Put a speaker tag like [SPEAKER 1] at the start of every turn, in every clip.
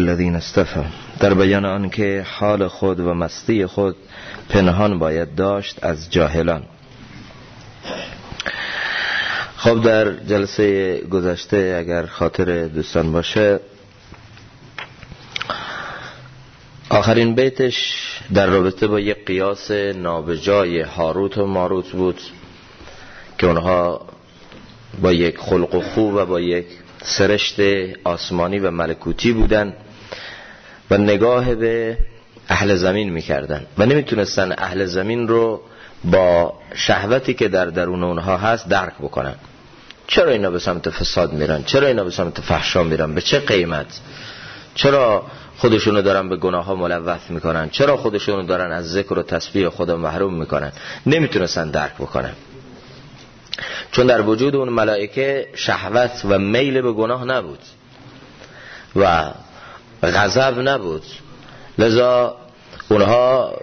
[SPEAKER 1] الذین اصطفى، در بیان آن که حال خود و مستی خود پنهان باید داشت از جاهلان. خب در جلسه گذشته اگر خاطر دوستان باشه، آخرین بیتش در رابطه با یک قیاس نابجای هاروت و ماروت بود که اونها با یک خلق و خو و با یک سرشت آسمانی و ملکوتی بودن و نگاه به اهل زمین میکردن و نمیتونستن اهل زمین رو با شهوتی که در درون اونها هست درک بکنن. چرا اینا به سمت فساد میرن؟ چرا اینا به سمت فحشا میرن؟ به چه قیمت؟ چرا خودشونو دارن به گناه ها ملوث میکنن؟ چرا خودشونو دارن از ذکر و تسبیح خدا محروم میکنن؟ نمیتونستن درک بکنن، چون در وجود اون ملائکه شهوت و میل به گناه نبود و غضب نبود. لذا اونها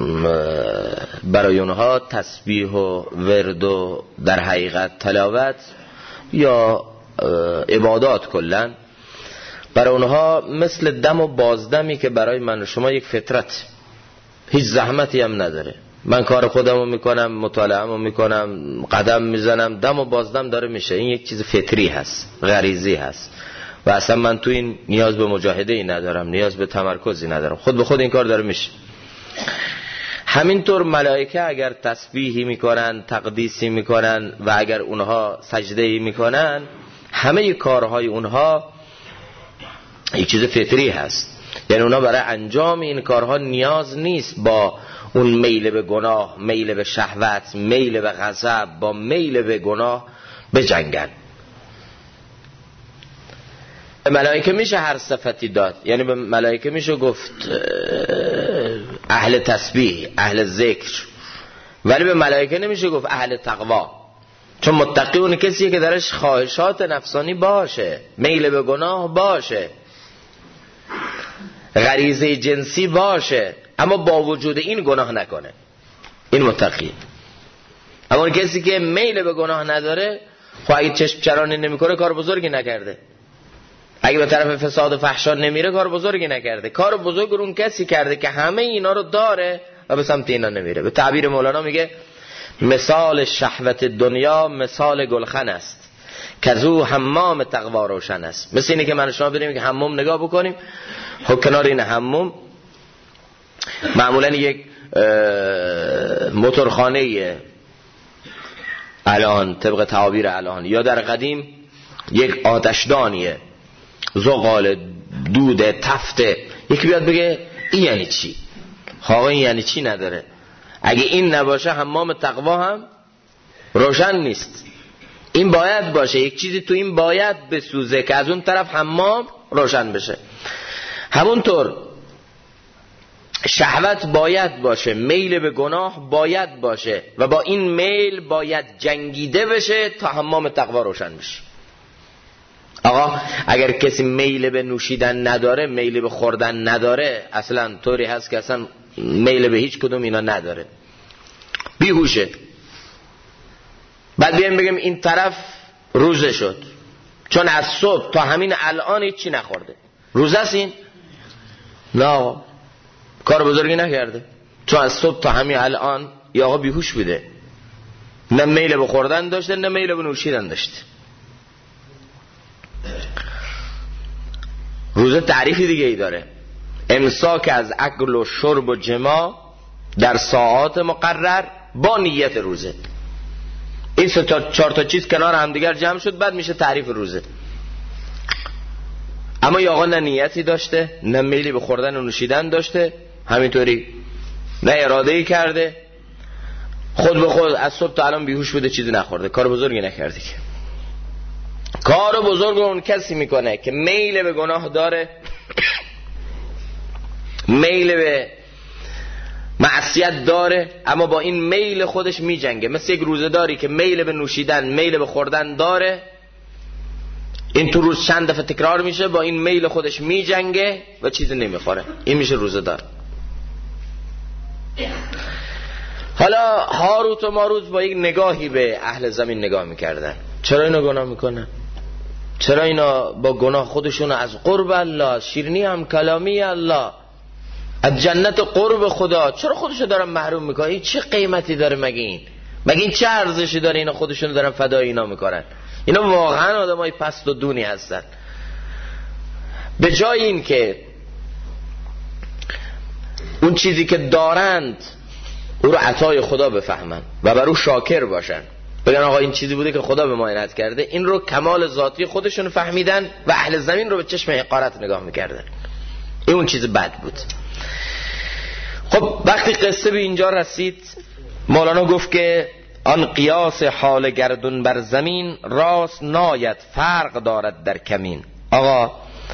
[SPEAKER 1] برای اونها تسبیح و ورد و در حقیقت تلاوت یا عبادات کلن برای اونها مثل دم و بازدمی که برای من و شما یک فطرت، هیچ زحمتی هم نداره. من کار خودمو میکنم، مطالعه‌مو میکنم، قدم میزنم، دم و بازدم داره میشه. این یک چیز فطری هست، غریزی هست و اصلا من تو این نیاز به مجاهده ای ندارم، نیاز به تمرکزی ندارم، خود به خود این کار داره میشه. همینطور ملائکه اگر تسبیحی میکنن، تقدیسی میکنن و اگر اونها سجده‌ای میکنن، همه کارهای اونها یک چیز فطری هست. یعنی اونها برای انجام این کارها نیاز نیست با اون میل به گناه، میل به شهوت، میل به غضب، با میل به گناه بجنگن. به ملائکه میشه هر صفتی داد، یعنی به ملائکه میشه گفت اهل تسبیح، اهل ذکر، ولی به ملائکه نمیشه گفت اهل تقوا، چون متقی اون کسیه که درش خواهشات نفسانی باشه، میل به گناه باشه، غریزه جنسی باشه، اما با وجود این گناه نکنه، این متقی. اما اون کسی که میل به گناه نداره، خب اگه چشم چرانی نمیکنه کار بزرگی نکرده، اگه به طرف فساد و فحشا نمیره کار بزرگی نکرده. کار بزرگ اون کسی کرده که همه اینا رو داره و به سمت اینا نمیره. به تعبیر مولانا میگه مثال شهوت دنیا مثال گلخن است که زو حمام تقوا روشن است. مثل اینه که من شما بریم که حمام نگاه بکنیم، خب کنار این حمام معمولا یک موتورخانه الان طبق تعابیر الان، یا در قدیم یک آتشدانیه، زغال، دود، تفته. یکی بیاد بگه این یعنی چی؟ خب این یعنی چی نداره. اگه این نباشه حمام تقوا هم روشن نیست. این باید باشه، یک چیزی تو این باید بسوزه که از اون طرف حمام روشن بشه. همونطور شهوت باید باشه، میل به گناه باید باشه و با این میل باید جنگیده بشه تا حمام تقوا روشن بشه. آقا اگر کسی میل به نوشیدن نداره، میل به خوردن نداره، اصلا طوری هست که اصلا میل به هیچ کدوم اینا نداره، بیهوشه، بعد بیایم بگیم این طرف روزه شد چون از صبح تا همین الان هیچی نخورده، روزه است این؟ نه، کار بزرگی نکرده، چون از صبح تا همین الان یا آقا بیهوش بوده، نه میل به خوردن داشته نه میل به نوشیدن داشته. روزه تعریفی دیگه ای داره، امساک از اکل و شرب و جماع در ساعات مقرر با نیت روزه. این سه تا چهار تا چیز کنار هم دیگر جمع شد، بعد میشه تعریف روزه. اما یا آقا نه نیتی داشته، نه میلی به خوردن و نوشیدن داشته، همینطوری نه اراده‌ای کرده، خود به خود از صبح تا الان بیهوش بوده، چیزی نخورده، کار بزرگی نکرده. که کار بزرگ اون کسی میکنه که میل به گناه داره، میل به معصیت داره، اما با این میل خودش میجنگه. مثل یک روزه‌داری که میل به نوشیدن، میل به خوردن داره، این تو روز چند دفعه تکرار میشه، با این میل خودش میجنگه و چیزی نمیخوره، این میشه روزه‌دار. حالا هاروت و ماروت با یک نگاهی به اهل زمین نگاه میکردن. چرا اینا گناه میکنن؟ چرا اینا با گناه خودشون از قرب الله، شیرینی هم کلامی الله، از جنت قرب خدا، چرا خودشو دارن محروم میکنن؟ این چه قیمتی داره مگه این چه ارزشی داره اینا خودشون دارن فدای اینا میکنن؟ اینا واقعا آدمای پست و دونی هستن. به جای این که اون چیزی که دارند او رو عطای خدا بفهمن و بر او شاکر باشن، بگن آقا این چیزی بوده که خدا به ما عنایت کرده، این رو کمال ذاتی خودشون فهمیدن و اهل زمین رو به چشم حقارت نگاه میکردن. این اون چیز بد بود. خب وقتی قصه به اینجا رسید، مولانا گفت که آن قیاس حال گردون بر زمین، راست ناید فرق دارد در کمین. آقا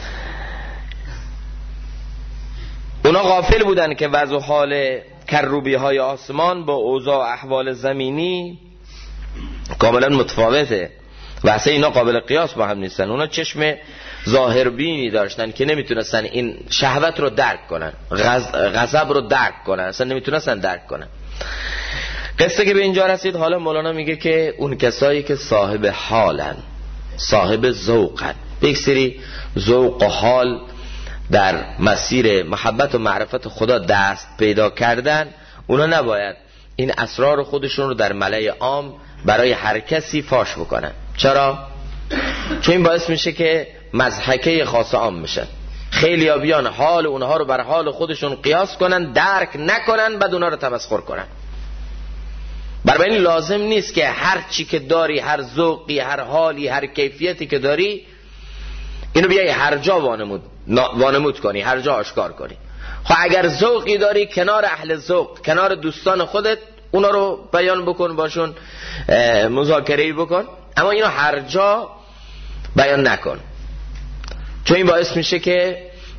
[SPEAKER 1] اونا غافل بودن که وضع حال کروبی های آسمان با اوضاع احوال زمینی کاملا متفاوته و اصلا اینا قابل قیاس با هم نیستن. اونا چشم ظاهربینی داشتن که نمیتونستن این شهوت رو درک کنن، غضب رو درک کنن، اصلا نمیتونستن درک کنن. قصه که به اینجا رسید، حالا مولانا میگه که اون کسایی که صاحب حالن، صاحب ذوقن، به یک سری ذوق و حال در مسیر محبت و معرفت خدا دست پیدا کردن، اونا نباید این اسرار خودشون رو در ملأ عام برای هر کسی فاش بکنن. چرا؟ چون این باعث میشه که مضحکه خاص عام میشن. خیلی ها بیان حال اونها رو بر حال خودشون قیاس کنن، درک نکنن، بعد اونها رو تمسخر کنن. برای این لازم نیست که هر چی که داری، هر ذوقی، هر حالی، هر کیفیتی که داری، اینو بیای هر جا وانمود کنی، هر جا آشکار کنی. خب اگر ذوقی داری، کنار اهل ذوق، کنار دوستان خودت اونا رو بیان بکن، باشون مذاکره‌ای بکن، اما اینو هر جا بیان نکن، چون این باعث میشه که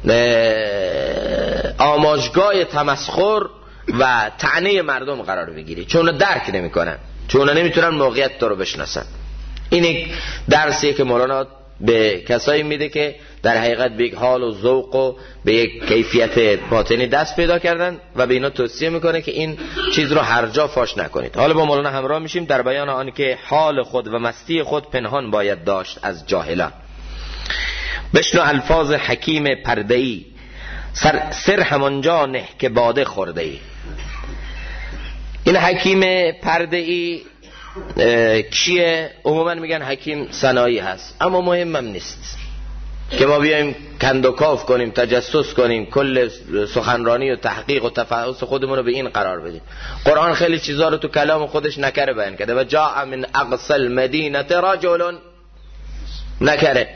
[SPEAKER 1] آماجگاه تمسخر و طعنه مردم قرار بگیری، چون اونا درک نمیکنن، چون اونا نمیتونن موقعیت تو رو بشناسن. این یک درسیه که مولانا به کسایی میده که در حقیقت به یک حال و ذوق و به یک کیفیت باطنی دست پیدا کردن و به اینا توصیه میکنه که این چیز رو هر جا فاش نکنید. حالا با مولانا همراه میشیم در بیان آن که حال خود و مستی خود پنهان باید داشت از جاهلان. بشنو الفاظ حکیم پرده‌ای، سر همانجا نه که باده خورده‌ای. این حکیم پرده‌ای کیه؟ عموما میگن حکیم سنایی هست، اما مهمم نیست که ما بیایم کندوکاف کنیم، تجسس کنیم، کل سخنرانی و تحقیق و تفحص خودمون رو به این قرار بدیم. قرآن خیلی چیزا رو تو کلام خودش نکره بیان کرده. و جاء من اقصى المدینه رجل، نکره.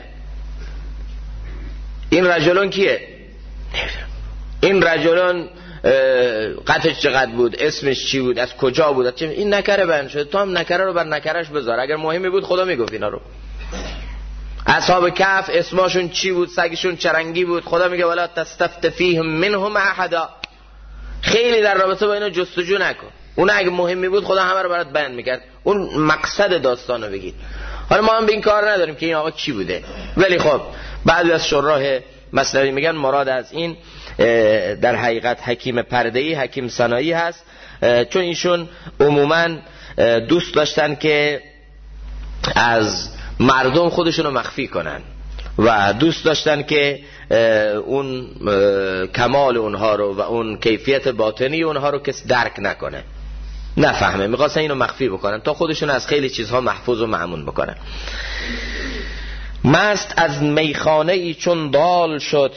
[SPEAKER 1] این رجلون کیه؟ این رجلون قطعش چقدر بود، اسمش چی بود، از کجا بود، این نکره بیان شده. تو هم نکره رو بر نکرش بذار. اگر مهمی بود خدا میگفت اینا رو. اصحاب کهف اسمشون چی بود، سگشون چرنگی بود، خدا میگه ولا تستفت فیهم منهم احدا. خیلی در رابطه با اینا جستجو نکن. اون اگه مهمی بود خدا همه رو برات بیان میکرد. اون مقصد داستانو بگید. حالا ما هم به این کار نداریم که این آقا کی بوده، ولی خب بعضی از شراح مثنوی میگن مراد از این در حقیقت حکیم پرده‌ای، حکیم سنایی هست، چون ایشون عموما دوست داشتن که از مردم خودشون رو مخفی کنن و دوست داشتن که اون کمال اونها رو و اون کیفیت باطنی اونها رو کس درک نکنه، نفهمه. میخواستن اینو مخفی بکنن تا خودشون از خیلی چیزها محفوظ و مأمون بکنن. مست از میخانه ای چون دال شد،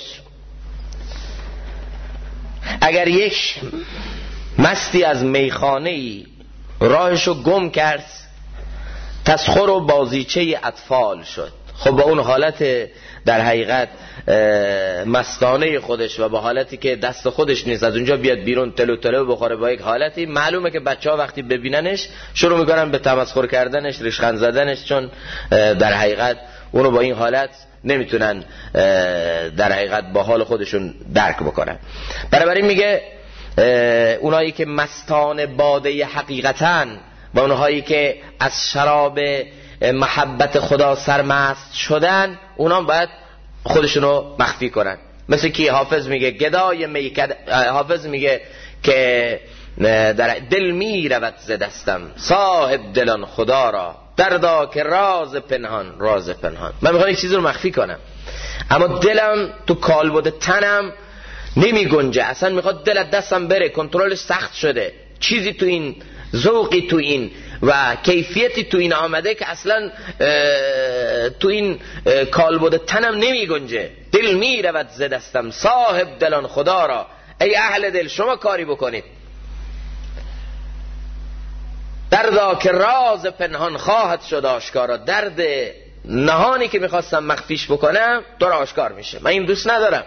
[SPEAKER 1] اگر یک مستی از میخانه ای راهشو گم کرد، تسخر و بازیچه اطفال شد. خب با اون حالت در حقیقت مستانه خودش و با حالتی که دست خودش نیست از اونجا بیاد بیرون تلو تلو بخوره، با یک حالتی معلومه که بچه‌ها وقتی ببیننش شروع میکنن به تمسخر کردنش، ریشخند زدنش، چون در حقیقت اونو با این حالت نمیتونن در حقیقت با حال خودشون درک بکنن. بنابراین میگه اونایی که مستان باده حقیقتن و اونهایی که از شراب محبت خدا سرمست شدن، اونا باید خودشونو مخفی کنن. مثل کی؟ حافظ میگه گدای میکد، حافظ میگه که در دل میرود ز دستم، صاحب دلان خدا را دردا که راز پنهان. من میخوام یک چیزی رو مخفی کنم، اما دلم تو کالبد تنم نمی گنجه، اصلا میخواد دلت دستم بره، کنترلش سخت شده، چیزی تو این، ذوقی تو این و کیفیتی تو این آمده که اصلا تو این کالبد تنم نمی گنجه. دل می رود ز دستم صاحب دلان خدا را. ای اهل دل شما کاری بکنید. دردا که راز پنهان خواهد شد آشکارا. درد نهانی که میخواستم مخفیش بکنم داره آشکار میشه. من این دوست ندارم،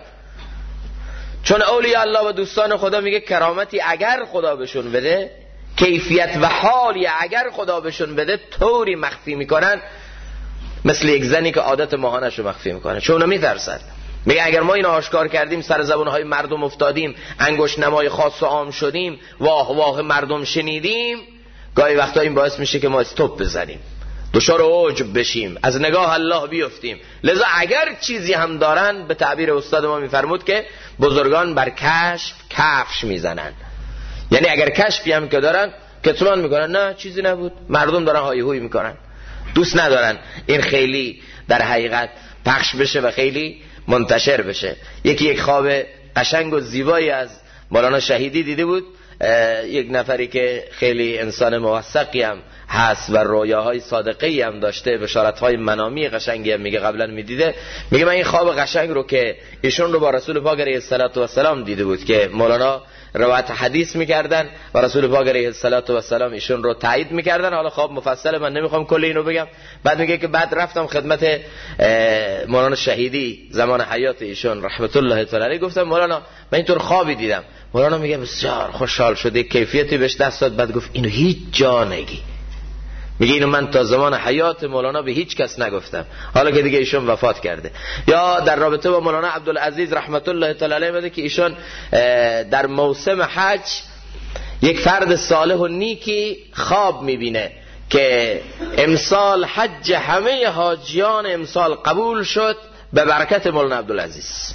[SPEAKER 1] چون اولیاء الله و دوستان خدا میگه کرامتی اگر خدا بهشون بده، کیفیت و حالی اگر خدا بهشون بده، طوری مخفی میکنن مثل یک زنی که عادت ماهانش رو مخفی میکنه، چون اونا میترسن. میگه اگر ما اینو آشکار کردیم، سر زبانهای مردم افتادیم، انگشت نمای خاص و عام شدیم، واه واه مردم شنیدیم، گاهی وقتا این باعث میشه که ما استوب بزنیم، دچار عجب بشیم، از نگاه الله بیفتیم. لذا اگر چیزی هم دارن، به تعبیر استاد ما میفرمود که بزرگان بر کشف کفش میزنن، یعنی اگر کشفی هم که دارن کتمان میکنن، نه چیزی نبود، مردم دارن هایی هوی میکنن، دوست ندارن این خیلی در حقیقت پخش بشه و خیلی منتشر بشه. یک خواب قشنگ و زیبایی از مولانا شهیدی دیده بود، یک نفری که خیلی انسان موثقی هم هست و رویاهای صادقی هم داشته، بشارت‌های منامی قشنگی هم میگه قبلا میدیده. میگه من این خواب قشنگ رو که ایشون رو با رسول پاک علیه السلام دیده بود که مولانا روایت حدیث میکردن و رسول پاک علیه السلام ایشون رو تایید میکردن. حالا خواب مفصل من نمیخوام کل اینو بگم. بعد میگه که بعد رفتم خدمت مولانا شهیدی زمان حیات ایشون رحمت الله تعالی علیه، گفتم مولانا من اینطور خوابی دیدم. مولانا میگه بسیار خوشحال شده، کیفیتی بهش دست داد، بعد گفت اینو هیچ جا نگی. میگه اینو من تا زمان حیات مولانا به هیچ کس نگفتم، حالا که دیگه ایشون وفات کرده. یا در رابطه با مولانا عبدالعزیز رحمت الله تعالی علیه بده که ایشون در موسم حج یک فرد صالح و نیکی خواب میبینه که امسال حج همه حاجیان امسال قبول شد به برکت مولانا عبدالعزیز.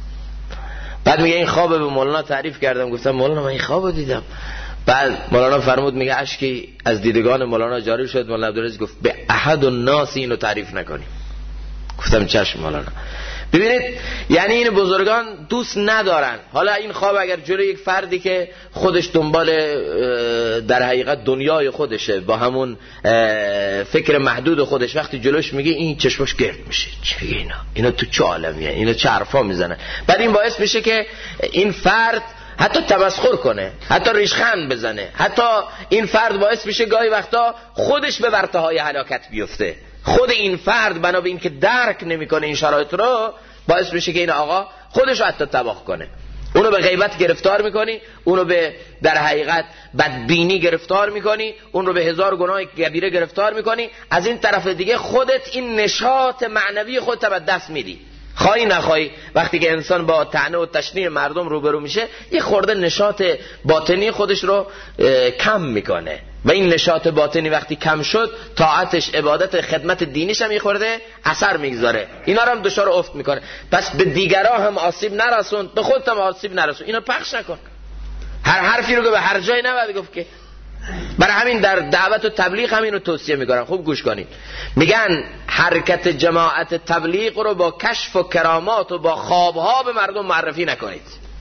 [SPEAKER 1] بعد میگه این خواب به مولانا تعریف کردم، گفتم مولانا من این خواب دیدم. بعد مولانا فرمود، میگه اشکی از دیدگان مولانا جاری شد. مولانا عبدالعزیز گفت به احد الناس اینو تعریف نکنیم. گفتم چشم مولانا. ببینید یعنی این بزرگان دوست ندارن. حالا این خواب اگر جلوی یک فردی که خودش دنبال در حقیقت دنیای خودشه، با همون فکر محدود خودش، وقتی جلوش میگه این چشمش گرد میشه، چی میگه اینا تو چه عالمیه، اینا چه حرفا میزنن. بعد این باعث میشه که این فرد حتی تمسخر کنه، حتی ریشخند بزنه، حتی این فرد باعث میشه گاهی وقتا خودش به ورطه‌های هلاکت بیفته. خود این فرد بنا به این که درک نمیکنه این شرایط رو، باعث میشه که این آقا خودش رو حتی تباه کنه. اونو به غیبت گرفتار میکنی، اونو به در حقیقت بدبینی گرفتار میکنی، اون رو به هزار گناه کبیره گرفتار میکنی. از این طرف دیگه خودت این نشاط معنوی خودت از دست میدی. خواهی نخواهی وقتی که انسان با طعنه و تشنیع مردم روبرو میشه، یه خورده نشاط باطنی خودش رو کم میکنه و این نشاط باطنی وقتی کم شد، طاعتش، عبادت، خدمت دینیش هم یه خورده اثر میگذاره. اینا رو هم دچار افت میکنه. پس به دیگران هم آسیب نرسون، به خودت هم آسیب نرسون. اینا پخش نکن. هر حرفی رو که به هر جای نباید گفت که. برای همین در دعوت و تبلیغ همین رو توصیه میکنن. خوب گوش کنید. میگن حرکت جماعت تبلیغ رو با کشف و کرامات و با خوابها به مردم معرفی نکنید.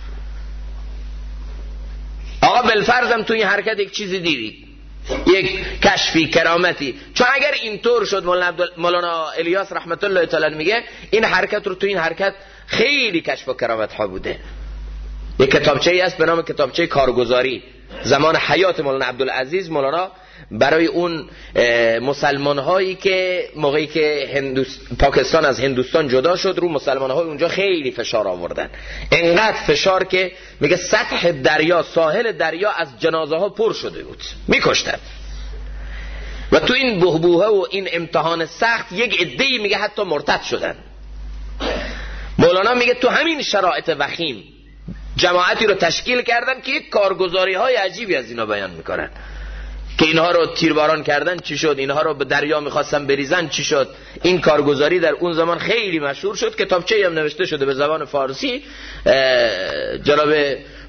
[SPEAKER 1] آقا بالفرضم تو این حرکت یک چیزی دیدی، یک کشفی، کرامتی، چون اگر اینطور شد، مولانا الیاس رحمت الله تعالی میگه این حرکت رو تو این حرکت خیلی کشف و کرامت ها بوده. یک کتابچه‌ای است به نام کتابچه کارگزاری. زمان حیات مولانا عبدالعزیز، مولانا برای اون مسلمان هایی که موقعی که پاکستان از هندوستان جدا شد، رو مسلمان های اونجا خیلی فشار آوردن. انقدر فشار که میگه سطح دریا، ساحل دریا از جنازه ها پر شده بود، میکشتن. و تو این بحبوحه و این امتحان سخت یک عده‌ای میگه حتی مرتد شدن. مولانا میگه تو همین شرایط وخیم جماعتی رو تشکیل کردن که یک کارگزاری های عجیبی از اینا بیان میکنن که اینها رو تیرباران کردن چی شد، اینها رو به دریا میخواستن بریزن چی شد. این کارگزاری در اون زمان خیلی مشهور شد. کتابچه‌ای هم نوشته شده به زبان فارسی. جناب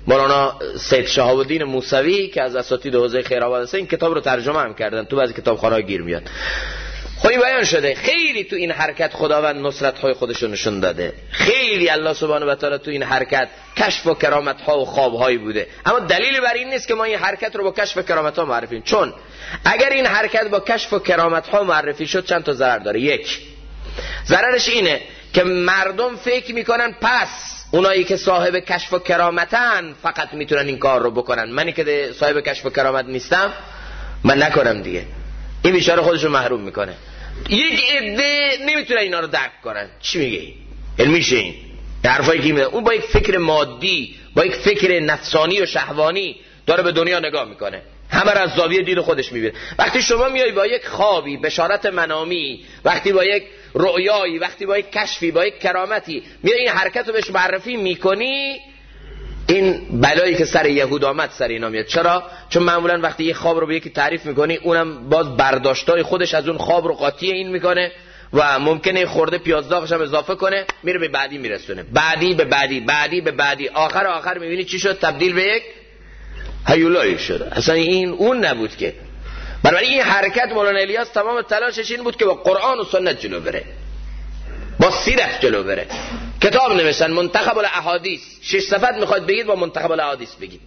[SPEAKER 1] مولانا سید شهاب الدین موسوی که از اساتید حوزه خیرآباد هست این کتاب رو ترجمه هم کردن، تو بعضی کتابخانه‌ها گیر میاد. خیلی بیان شده خیلی تو این حرکت خداوند نصرت‌های خودش رو نشون داده، خیلی الله سبحانه و تعالی تو این حرکت کشف و کرامت‌ها و خواب‌هایی بوده. اما دلیلی بر این نیست که ما این حرکت رو با کشف و کرامت‌ها معرفی، چون اگر این حرکت با کشف و کرامت‌ها معرفی شد چند تا ضرر داره. یک، ضررش اینه که مردم فکر میکنن پس اونایی که صاحب کشف و کرامتن فقط میتونن این کار رو بکنن، منی که صاحب کشف و کرامت نیستم من نکنم دیگه. این بیچاره خودش رو محروم میکنه. یک عده نمیتونن اینا رو درک کنن. چی میگه این؟ علمیشه این حرفایی که میده. اون با یک فکر مادی، با یک فکر نفسانی و شهوانی داره به دنیا نگاه میکنه، همه را از زاویه دید خودش میبینه. وقتی شما میای با یک خوابی، بشارت منامی، وقتی با یک رؤیایی، وقتی با یک کشفی، با یک کرامتی میای این حرکت رو بهش معرفی میکنی، این بلایی که سر یهود آمد سر اینا میاد. چرا؟ چون معمولا وقتی یه خواب رو به یکی تعریف میکنی اونم باز برداشتای خودش از اون خواب رو قاطی این میکنه و ممکنه خورده پیاز داغش هم اضافه کنه، میره به بعدی میرسونه، بعدی به بعدی، بعدی به بعدی، آخر میبینی چی شد؟ تبدیل به یک هیولایی شد. اصلا این اون نبود که. برای این حرکت مولانا الیاس تمام تلاشش این بود که با قرآن و سنت جلو بره، با سیرت جلو بره. کتاب نوشتن منتخب الاحادیث، 6 صفحه میخواد بگید با منتخب الاحادیث بگید.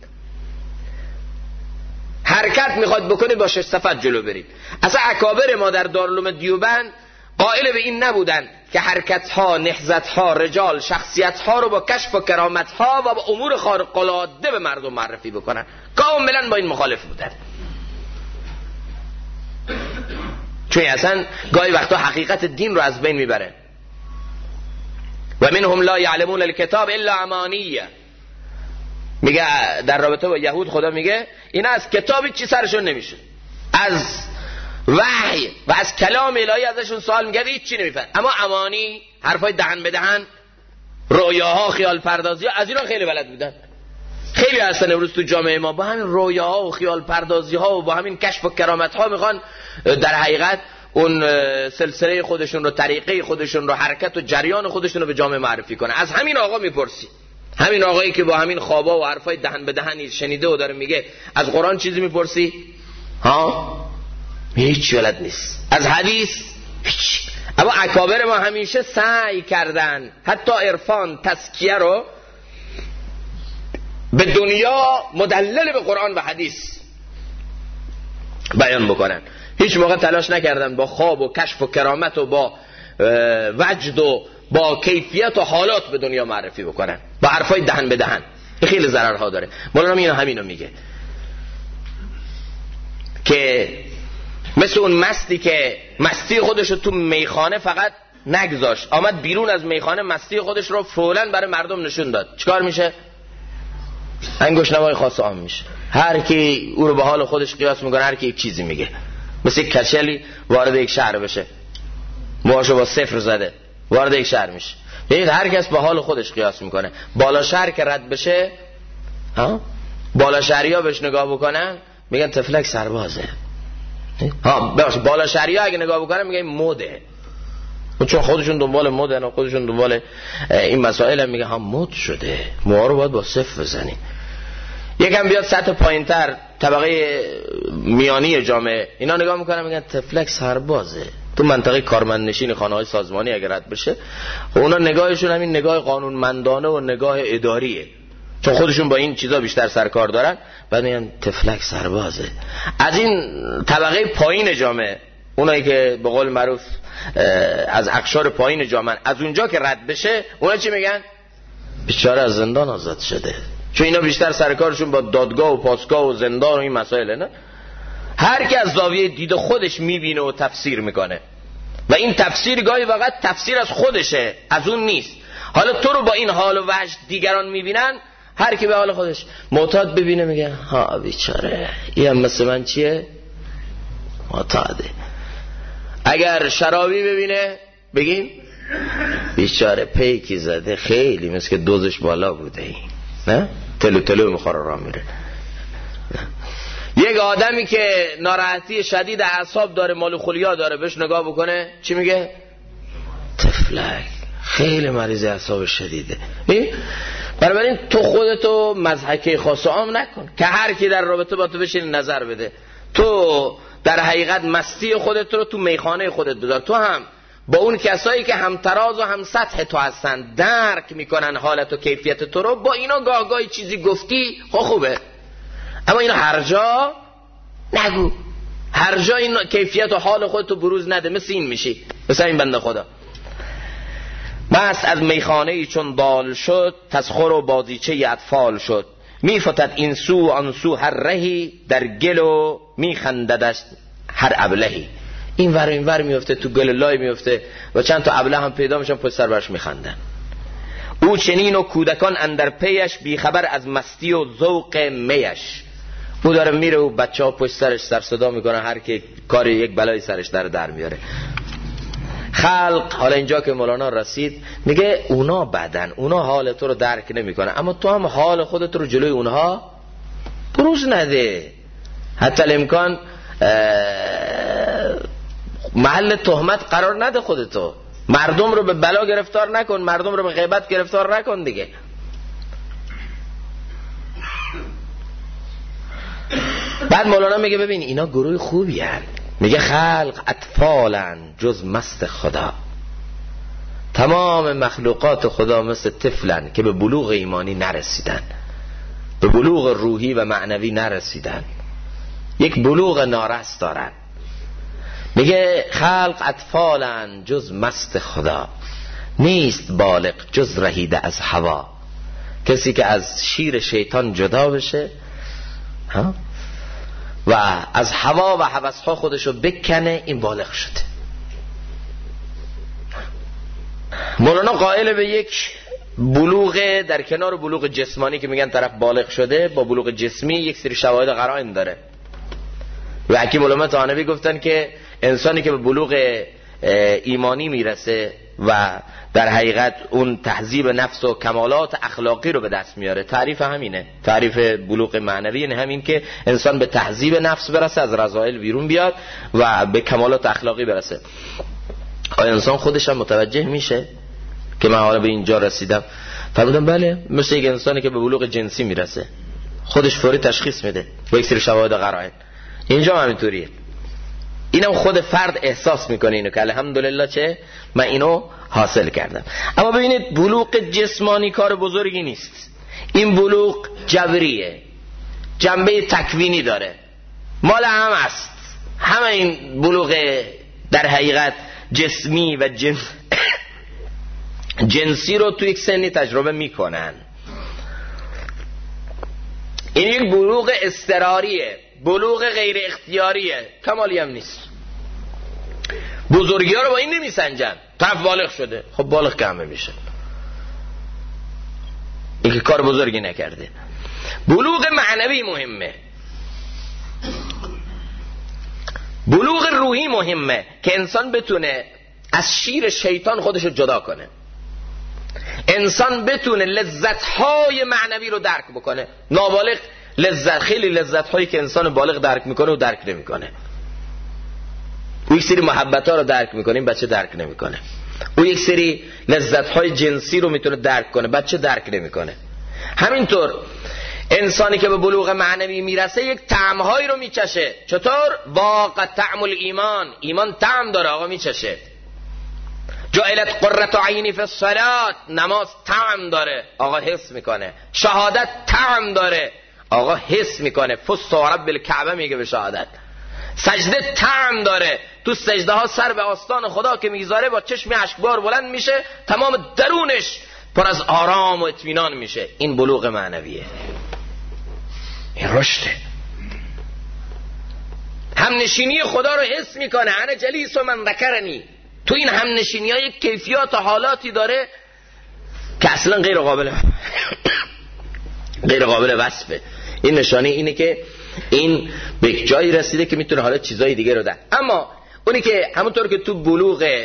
[SPEAKER 1] حرکت میخواد بکنید با 6 صفحه جلو برید. اصلا اکابر ما در دارالعلوم دیوبند قائل به این نبودن که حرکت ها، نهضت ها، رجال، شخصیت ها رو با کشف و کرامت ها و با امور خارق العاده به مردم معرفی بکنن. کاملا با این مخالف بودن. چون اصلا گاهی وقتا حقیقت دین رو از بین میبره. و منهم لا یعلمون الکتاب الا امانیه. میگه در رابطه با یهود خدا میگه اینا از کتابی چی سرشون نمیشه، از وحی و از کلام الهی ازشون سوال میگه هیچ چی نمیفهم. اما امانی، حرفای دهن به دهن، رویاها، خیال پردازی ها، از اینا خیلی بلد بودن. خیلی هستن امروز تو جامعه ما با همین رویاها و خیال پردازی ها و با همین کشف و کرامت ها میخوان در حقیقت اون سلسله خودشون رو، طریقه خودشون رو، حرکت و جریان خودشون رو به جامعه معرفی کنه. از همین آقا میپرسی، همین آقایی که با همین خوابا و حرفای دهن به دهنی شنیده و داره میگه از قرآن چیزی میپرسی؟ ها؟ هیچ بلد نیست. از حدیث هیچ. اما اکابر ما همیشه سعی کردن حتی عرفان، تزکیه رو به دنیا مدلل به قرآن و حدیث بیان بکنن. هیچ موقع تلاش نکردن با خواب و کشف و کرامت و با وجد و با کیفیت و حالات به دنیا معرفی بکنن، با حرفای دهن به دهن. این خیلی ضررها داره. مولانا همینو میگه که مثل اون مستی که مستی خودش رو تو میخانه فقط نگذاشت، آمد بیرون از میخانه مستی خودش رو فولاً برای مردم نشون داد. چیکار میشه؟ انگشت نمای خاص عام میشه. هر کی او رو به حال خودش قیاس میکنه، هر کی یک چیزی میگه. مثل یک کچلی وارد یک شهر بشه، موهاشو با صفر زده وارد یک شهر میشه. ببینید هر کس به حال خودش قیاس میکنه. بالا شهر که رد بشه، بالا شهریا بهش نگاه بکنن میگن تفلک سربازه. بالا شهریا اگه نگاه بکنن میگن موده، چون خودشون دنبال مدن و خودشون دنبال این مسائل هم میگن ها مد شده، موها رو باید با صفر بزنیم. یکم بیاد سطح پایینتر، طبقه میانی جامعه، اینا نگاه میکنن میگن تفلک سربازه. تو منطقه کارمندنشین خانه‌های سازمانی اگر رد بشه، اونا نگاهشون همین نگاه قانونمندانه و نگاه اداریه، چون خودشون با این چیزا بیشتر سرکار دارن. بعد میگن تفلک سربازه. از این طبقه پایین جامعه، اونایی که به قول معروف از اقشار پایین جامعه، از اونجا که رد بشه اونا چی میگن؟ بیچاره از زندان آزاد شده. چون اینا بیشتر سرکارشون با دادگاه و پاسگاه و زندان و این مسائله. نه، هر کی از زاویه دید خودش میبینه و تفسیر میکنه و این تفسیر گاهی فقط تفسیر از خودشه، از اون نیست. حالا تو رو با این حال و وجه دیگران میبینن، هر کی به حال خودش معتاد ببینه میگه ها بیچاره این مثل من چیه؟ معتاده. اگر شرابی ببینه بگیم بیچاره پیکی زده، خیلی مثل که دوزش بالا بوده این، نه؟ تلو میخوره راه میره. یک آدمی که ناراحتی شدید اعصاب داره، مال و خلیا داره، بهش نگاه بکنه چی میگه؟ تفلک، خیلی مریض اعصاب شدیده. بنابراین تو خودتو مضحکه خاص و عام نکن که هر کی در رابطه با تو بشین نظر بده. تو در حقیقت مستی خودت رو تو میخانه خودت بذار. تو هم با اون کسایی که هم تراز و هم سطح تو هستن درک میکنن حالت و کیفیت تو رو، با اینا گاهی چیزی گفتی خوبه، اما اینا هر جا نگو، هر جا این کیفیت و حال خودتو بروز نده. مثل این میشی، مثل این بنده خدا مست از میخانه چون دال شد، تسخر و بازیچه اطفال شد. میفتد این سو آن سو هر رهی، در گل و میخنددش هر ابلهی. این ور این ور میفته، تو گل لای میفته و چند تا ابله هم پیدا میشن پشت سر برش میخندن. او چنین و کودکان اندر پیش، بیخبر از مستی و ذوق میش. او داره میره و بچه ها پشت سرش سر صدا میکنن، هر کی کاری یک بلای سرش در میاره. خلق، حالا اینجا که مولانا رسید میگه اونا بدن، اونا حال تو رو درک نمیکنن، اما تو هم حال خودت رو جلوی اونها بروز نده. حتی الامکان محل تهمت قرار نده خودتو. مردم رو به بلا گرفتار نکن، مردم رو به غیبت گرفتار نکن دیگه. بعد مولانا میگه ببین اینا گروه خوبی هن. میگه خلق اطفالن جز مست خدا. تمام مخلوقات خدا مثل طفلن که به بلوغ ایمانی نرسیدن، به بلوغ روحی و معنوی نرسیدن، یک بلوغ نارس دارن. میگه خلق اطفالن جز مست خدا، نیست بالغ جز رهیده از هوا. کسی که از شیر شیطان جدا بشه و از هوا و هوس‌ها خودشو بکنه، این بالغ شده. مولانا قائل به یک بلوغ در کنار بلوغ جسمانی که میگن طرف بالغ شده، با بلوغ جسمی یک سری شواهد قرائن داره. و حکیم علامه طحاوی گفتن که انسانی که به بلوغ ایمانی میرسه و در حقیقت اون تهذیب نفس و کمالات اخلاقی رو به دست میاره، تعریف همینه، تعریف بلوغ معنوی اینه، همین که انسان به تهذیب نفس برسه، از رذائل بیرون بیاد و به کمالات اخلاقی برسه. آیا انسان خودش هم متوجه میشه که من حالا به اینجا رسیدم؟ فرمودم بله، مثل یک انسانی که به بلوغ جنسی میرسه خودش فوری تشخیص میده با یک سری شواهد قرائن. اینجا هم همینطوریه. اینم خود فرد احساس میکنه اینو که الحمدلله چه من اینو حاصل کردم. اما ببینید بلوغ جسمانی کار بزرگی نیست. این بلوغ جبریه، جنبه تکوینی داره، مال هم است. همه این بلوغ در حقیقت جسمی و جنسی رو تو یک سنی تجربه میکنن. این یک بلوغ اضطراریه، بلوغ غیر اختیاریه، کمالی هم نیست. بزرگی ها رو با این نمیسنجن. طرف بالغ شده، خب بالغ که همه میشه، این که کار بزرگی نکرده. بلوغ معنوی مهمه، بلوغ روحی مهمه که انسان بتونه از شیر شیطان خودشو جدا کنه، انسان بتونه لذت‌های معنوی رو درک بکنه. نابالغ خیلی لذت‌هایی که انسان بالغ درک میکنه و درک نمیکنه. او یک سری محبت‌ها رو درک میکنه، این بچه درک نمیکنه. او یک سری لذت‌های جنسی رو میتونه درک کنه، بچه درک نمیکنه. همینطور انسانی که به بلوغ معنوی میرسه یک طعم‌هایی رو میچشه. چطور؟ واقع طعم الایمان، ایمان طعم داره آقا، میچشه. جعلت قرة عینی فی الصلاة، نماز طعم داره آقا، حس میکنه. شهادت طعم داره آقا، حس میکنه. فست و رب الکعبه میگه به شهادت. سجده طعم داره، تو سجده ها سر به آستان خدا که میذاره با چشم اشکبار بلند میشه، تمام درونش پر از آرام و اطمینان میشه. این بلوغ معنویه، این رشده. همنشینی خدا رو حس میکنه. انا جلیس و من ذکرنی. تو این همنشینی ها یک کیفیات و حالاتی داره که اصلا غیر قابل وصفه. این نشانه اینه که این به جایی رسیده که میتونه حالا چیزای دیگه رو ده. اما اونی که همونطور که تو بلوغ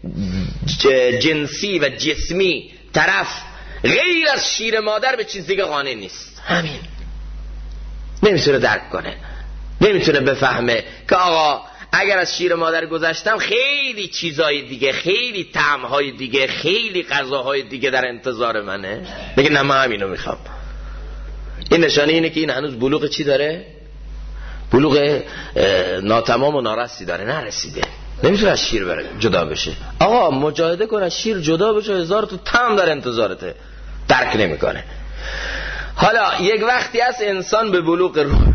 [SPEAKER 1] جنسی و جسمی طرف غیر از شیر مادر به چیز دیگه قانع نیست، همین نمیتونه درک کنه، نمیتونه بفهمه که آقا اگر از شیر مادر گذشتم خیلی چیزهای دیگه، خیلی طعمهای دیگه، خیلی غذاهای دیگه در انتظار منه. بگه نه من همینو میخوام. این نشانه اینه که این هنوز بلوغ چی داره؟ بلوغ ناتمام و نارستی داره، نرسیده، نمیتونه از شیر بره جدا بشه. آقا مجاهده کن از شیر جدا بشه، هزار تو طعم در انتظارته، درک نمیکنه. حالا یک وقتی از انسان به بلوغ روح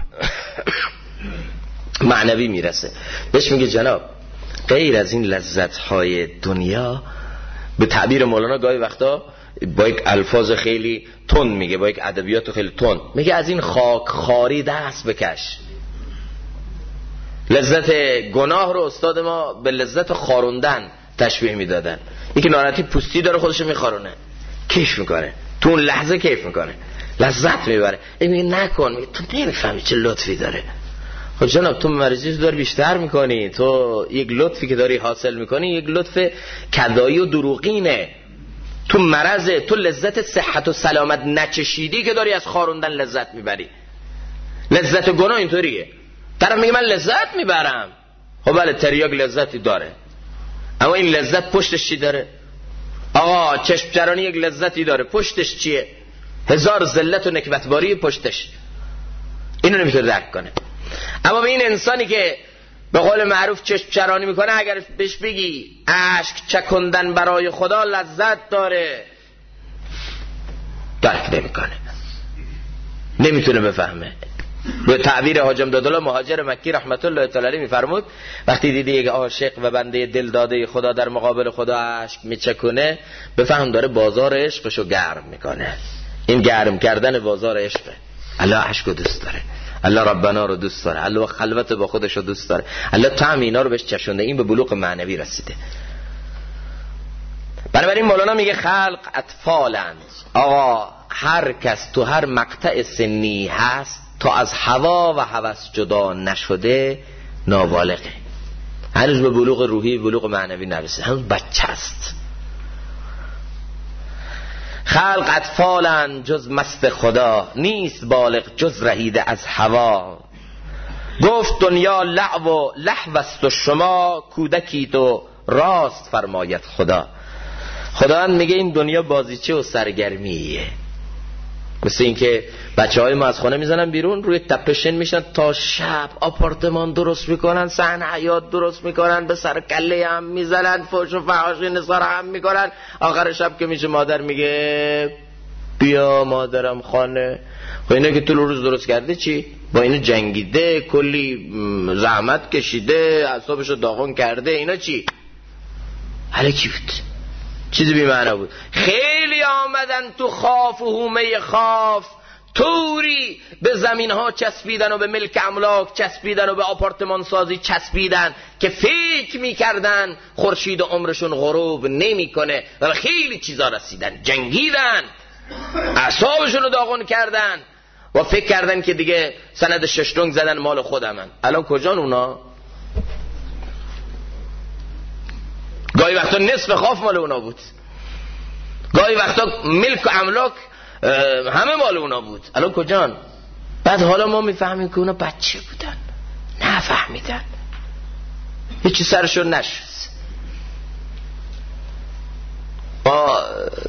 [SPEAKER 1] معنوی میرسه، بهش میگه جناب غیر از این لذت‌های دنیا، به تعبیر مولانا گاهی وقتا با یک الفاظ خیلی تند میگه، با یک ادبیات خیلی تند میگه از این خاک خاری دست بکش. لذت گناه رو استاد ما به لذت خاروندن تشبیه میدادن. یکی ناراحتی پوستی داره خودش میخارونه، کیف میکنه، تو اون لحظه کیف میکنه، لذت میبره. میگه نکن، میگه تو نمیفهمی چه لطفی داره. خب جناب تو مریضی رو داری بیشتر میکنی، تو یک لطفی که داری حاصل میکنی یک لطف کدایی و دروغینه. تو مرضه، تو لذت صحت و سلامت نچشیدی که داری از خاروندن لذت میبری. لذت گناه اینطوریه، طرف میگه من لذت میبرم. خب بله تریاک لذتی داره، اما این لذت پشتش چی داره؟ آقا چشم چرانی یک لذتی داره، پشتش چیه؟ هزار ذلت و نکبتباری پشتش. اینو نمیتونه درک کنه. اما به این انسانی که به قول معروف چشم چرانی میکنه، اگر بهش بگی اشک چکندن برای خدا لذت داره، درک نمیکنه، نمیتونه بفهمه. به تعبیر حاج امدادالله مهاجر مکی رحمت الله تعالی علیه میفرمود وقتی دیدی یک عاشق و بنده دل داده خدا در مقابل خدا اشک میچکونه، بفهم داره بازار عشقشو گرم میکنه. این گرم کردن بازار عشقه. الله عشقو دوست داره، الله ربنا رو دوست داره، الله خلوت با خودش رو دوست داره، الله طعم اینا رو بهش چشونده. این به بلوغ معنوی رسیده. بنابراین مولانا میگه خلق اطفالند. آقا هر کس تو هر مقطع سنی هست تا از هوا و هوس جدا نشده نابالغه، هنوز به بلوغ روحی بلوغ معنوی نرسیده، هنوز بچه است. خلق اطفالن جز مست خدا، نیست بالغ جز رهیده از هوا. گفت دنیا لعب و لهو است و شما کودکی تو راست فرماید خدا. خداوند میگه این دنیا بازیچه و سرگرمیه. مثل این که بچه های ما از خانه میزنن بیرون، روی تپشن میشن تا شب، آپارتمان درست میکنن، صحن حیات درست میکنن، به سر کله هم میزنن، فحش و فحاشی نثار هم میکنن. آخر شب که میشه مادر میگه بیا مادرم خانه. خب اینا که طول روز درست کرده چی؟ با اینو جنگیده، کلی زحمت کشیده، اعصابشو داغون کرده، اینا چی؟ الکی بود، چیزی بی معنی بود. خیلی آمدن تو خاف و هومه خاف، طوری به زمین ها چسبیدن و به ملک املاک چسبیدن و به آپارتمان سازی چسبیدن که فکر میکردن خورشید عمرشون غروب نمیکنه و خیلی چیزا رسیدن، جنگیدن، اعصابشون رو داغون کردن و فکر کردن که دیگه سند ششتونگ زدن مال خودمن. الان کجان اونا؟ گاهی وقتا نصف خاف مال اونا بود، گاهی وقتا ملک و املاک همه مال اونا بود. الان کجان؟ بعد حالا ما میفهمیم که اونا بچه بودن، نفهمیدن، هیچی سرشون نشد. ما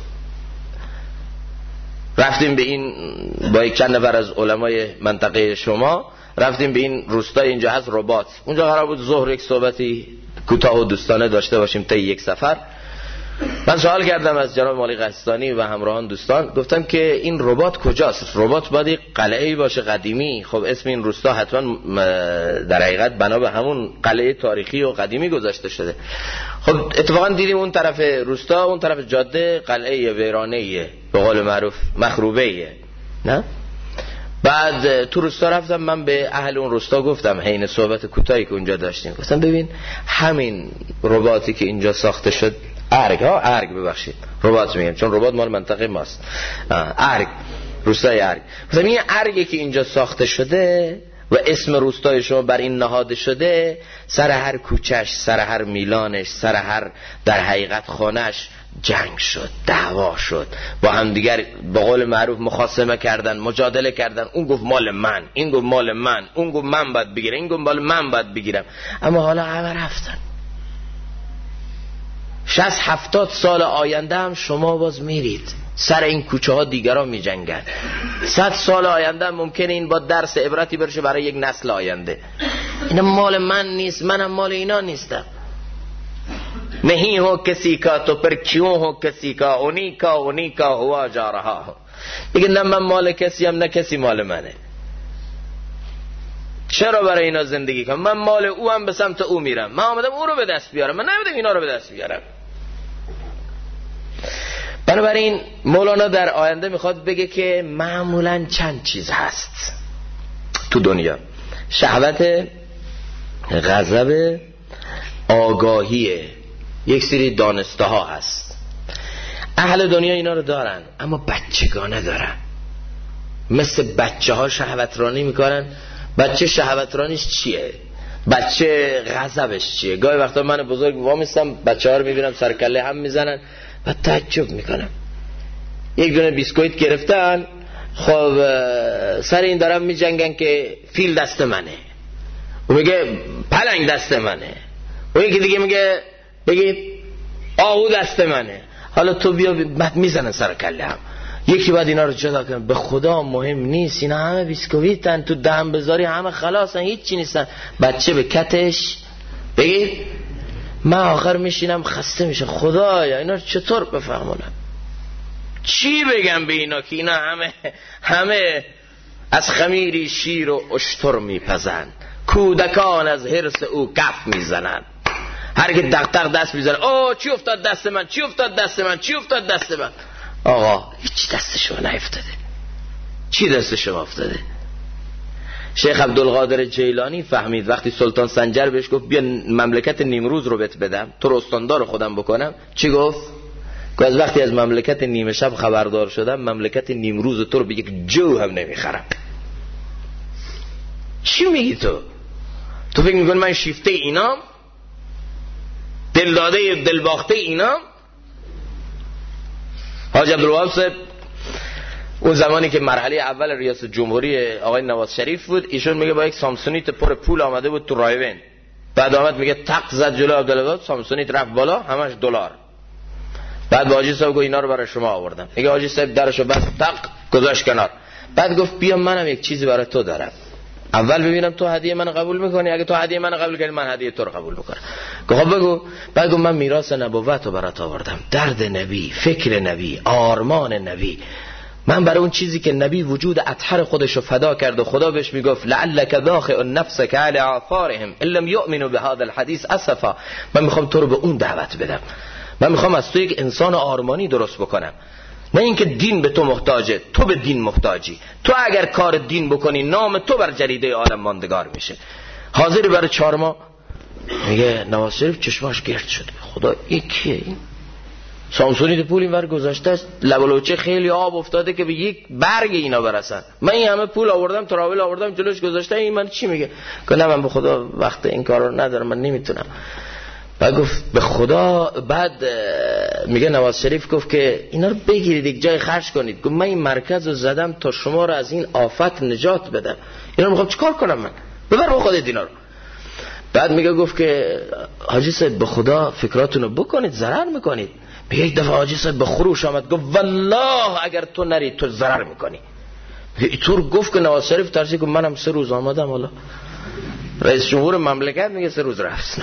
[SPEAKER 1] رفتیم به این با یک چند نفر از علمای منطقه شما، رفتیم به این روستای اینجا هست رباط. اونجا قرار بود ظهر یک صحبتی کوتاه و دوستانه داشته باشیم طی یک سفر. من سوال کردم از جناب مالی قصدانی و همراهان دوستان، گفتم که این رباط کجاست؟ رباط باید یک قلعه‌ای باشه قدیمی. خب اسم این روستا حتما در حقیقت بنا به همون قلعه تاریخی و قدیمی گذاشته شده. خب اتفاقا دیدیم اون طرف روستا، اون طرف جاده قلعه ویرانه‌ایه، به قول معروف مخروبه‌ایه، نه؟ بعد تو روستا رفتم، من به اهل اون روستا گفتم حین صحبت کوتاهی که اونجا داشتیم، گفتم ببین همین رباطی که اینجا ساخته شد، ارگ ببخشید رباط میگم چون رباط مال منطقه ماست، ارگ، روستای ارگ. گفتم این ارگی که اینجا ساخته شده و اسم روستای شما بر این نهاده شده، سر هر کوچش، سر هر میلانش، سر هر در حقیقت خانش جنگ شد، دعوا شد، با هم دیگر به قول معروف مخاصمه کردن، مجادله کردن. اون گفت مال من، این گفت مال من، اون گفت من باید بگیرم، این گفت مال من باید بگیرم. اما حالا همه رفتن. 60-70 سال آینده هم شما باز میرید سر این کوچه ها، دیگران می جنگن. 100 سال آینده هم ممکنه این با درس عبرتی برشه برای یک نسل آینده. این مال من نیست، منم مال اینا نیستم. نہیں ہو کسی کا تو پر کیوں ہو کسی کا، اونی کا ہوا جا رہا ہو. دیگه نه من مال کسی هم نه کسی مال منه. چرا برای اینا زندگی کنم؟ من مال او هم به سمت او میرم. من آمدم او رو به دست بیارم، من نمیدم اینا رو به دست بیارم. بنابراین مولانا در آینده میخواد بگه که معمولاً چند چیز هست تو دنیا: شهوت، غضب، آگاهی، یک سری دانسته ها هست. اهل دنیا اینا رو دارن اما بچگانه دارن. مثل بچه ها شهوترانی میکنن. بچه شهوترانیش چیه؟ بچه غضبش چیه؟ گاهی وقتا من بزرگ وامیستم بچه ها رو میبینم سرکله هم میزنن و تعجب میکنم. یک دونه بیسکویت گرفتن، خب سر این دارم میجنگن که فیل دست منه، و میگه پلنگ دست منه، و یکی دیگه میگه بگی آهو دست منه. حالا تو بیا میزنن سر کله هم. یکی بعد اینا رو جدا کنه. به خدا مهم نیست، اینا همه بیسکویتن، تو دهن بذاری همه خلاصن، هیچ چی نیستن. بچه به کتش بگی. من آخر میشینم خسته میشه، خدایا اینا رو چطور بفهمونم؟ چی بگم به اینا که اینا همه از خمیری شیر و اشتر میپزن، کودکان از حرص او کف میزنن. هر که دق دست میزنه، اوه چی افتاد دست من، چی افتاد دست من، چی افتاد دست من. آقا هیچ دست شما نیفتاده. چی دست شما افتاده؟ شیخ عبدالقادر جیلانی فهمید وقتی سلطان سنجر بهش گفت بیا مملکت نیمروز رو بهت بدم، تو رو استاندار خودم بکنم، چی گفت؟ که از وقتی از مملکت نیمه شب خبردار شدم مملکت نیمروز تو رو به یک جو هم نمیخرم. چی میگی تو؟ تو فکر میکنی من شیفته اینام؟ دلداده دلباخته اینام؟ حاج عبدالوهاب صاحب اون زمانی که مرحله اول ریاست جمهوری آقای نواز شریف بود، ایشون میگه با یک سامسونیت پر پول آمده بود تو رایوین. بعد آمد میگه تق زد جلو عبدالوهاب، سامسونیت رفت بالا، همش دلار. بعد با حاجی صاحب گفت اینا رو برای شما آوردم. میگه حاجی صاحب درشو بس تق گذاشت کنار. بعد گفت بیا منم یک چیزی برای تو دارم، اول ببینم تو هدیه منو قبول میکنی، اگه تو هدیه منو قبول کنی من هدیه تو رو قبول میکنم. خب بگو. بعد گفت من میراث نبوت رو برات آوردم، درد نبی، فکر نبی، آرمان نبی. من برای اون چیزی که نبی وجود اطهر خودش رو فدا کرد و خدا بهش میگفت لعلک باخع نفسک علی آثارهم ان لم یؤمنوا بهذا الحدیث اسفا، من میخوام تو رو به اون دعوت بدم. من میخوام از تو یک انسان آرمانی درست بکنم، نه اینکه دین به تو محتاجه، تو به دین محتاجی. تو اگر کار دین بکنی نام تو بر جریده عالم ماندگار میشه. حاضری برای 4 ماه؟ میگه نواز شریف چشماش گرد شد. خدا این کیه؟ این سامسونیت پول اینور گذاشته است، لبالوچه خیلی آب افتاده که به یک برگ اینا برسن. من این همه پول آوردم، تراول آوردم جلوش گذاشته، این من چی میگه؟ که نه من به خدا وقت این کارا رو ندارم، من نمیتونم. بعد گفت به خدا. بعد میگه نواز شریف گفت که اینا رو بگیرید یک جای خرج کنید. گفت من این مرکز رو زدم تا شما رو از این آفت نجات بدم، اینا رو میخوام چیکار کنم من؟ ببر با خودت اینا رو. بعد میگه گفت که حاجی صاحب به خدا فکراتون رو بکنید، ضرر میکنید. میگه یک دفعه حاجی صاحب به خروش آمد گفت والله اگر تو نری تو ضرر میکنی. اینطور گفت که نواز شریف ترسید. گفت منم 3 روز آمدم، حالا رئیس جمهور مملکت میگه 3 روز رفت.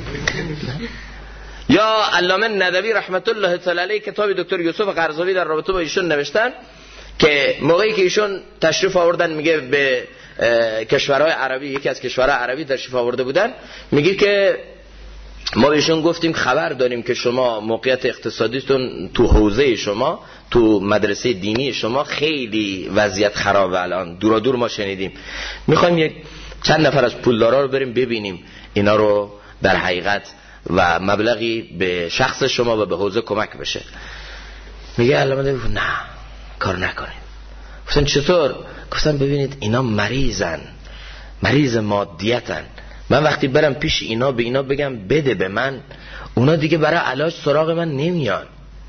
[SPEAKER 1] یا علامه ندوی رحمت الله تعالی علیه کتاب دکتر یوسف قرضاوی در رابطه با ایشون نوشتن که موقعی که ایشون تشریف آوردن، میگه به کشورهای عربی، یکی از کشورهای عربی تشریف آورده بودن، میگه که ما بهشون گفتیم خبر داریم که شما موقعیت اقتصادیتون تو حوزه شما، تو مدرسه دینی شما خیلی وضعیت خرابه، الان دورا دور ما شنیدیم، میخوایم یک چند نفر از پولدارا رو بریم ببینیم اینا رو در حقیقت و مبلغی به شخص شما و به حوزه کمک بشه. میگه علامه ندوی نه کار نکنید. گفتن چطور؟ گفتن ببینید اینا مریضن، مریض مادیتن. من وقتی برم پیش اینا به اینا بگم بده به من، اونا دیگه برای علاج سراغ من نمیان.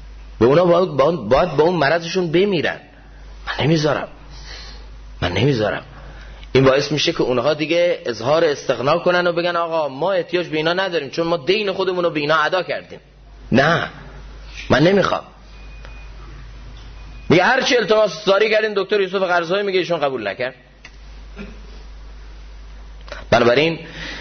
[SPEAKER 1] و اونا باید با اون مرضشون بمیرن. من نمیذارم. این باعث میشه که اونها دیگه اظهار استغنا کنن و بگن آقا ما احتیاج به اینا نداریم چون ما دین خودمون رو به اینا ادا کردیم. نه، من نمیخوام. میگه هر چی التماس زاری کردین دکتر یوسف قرضایی میگه ایشون قبول نکرد. بنابراین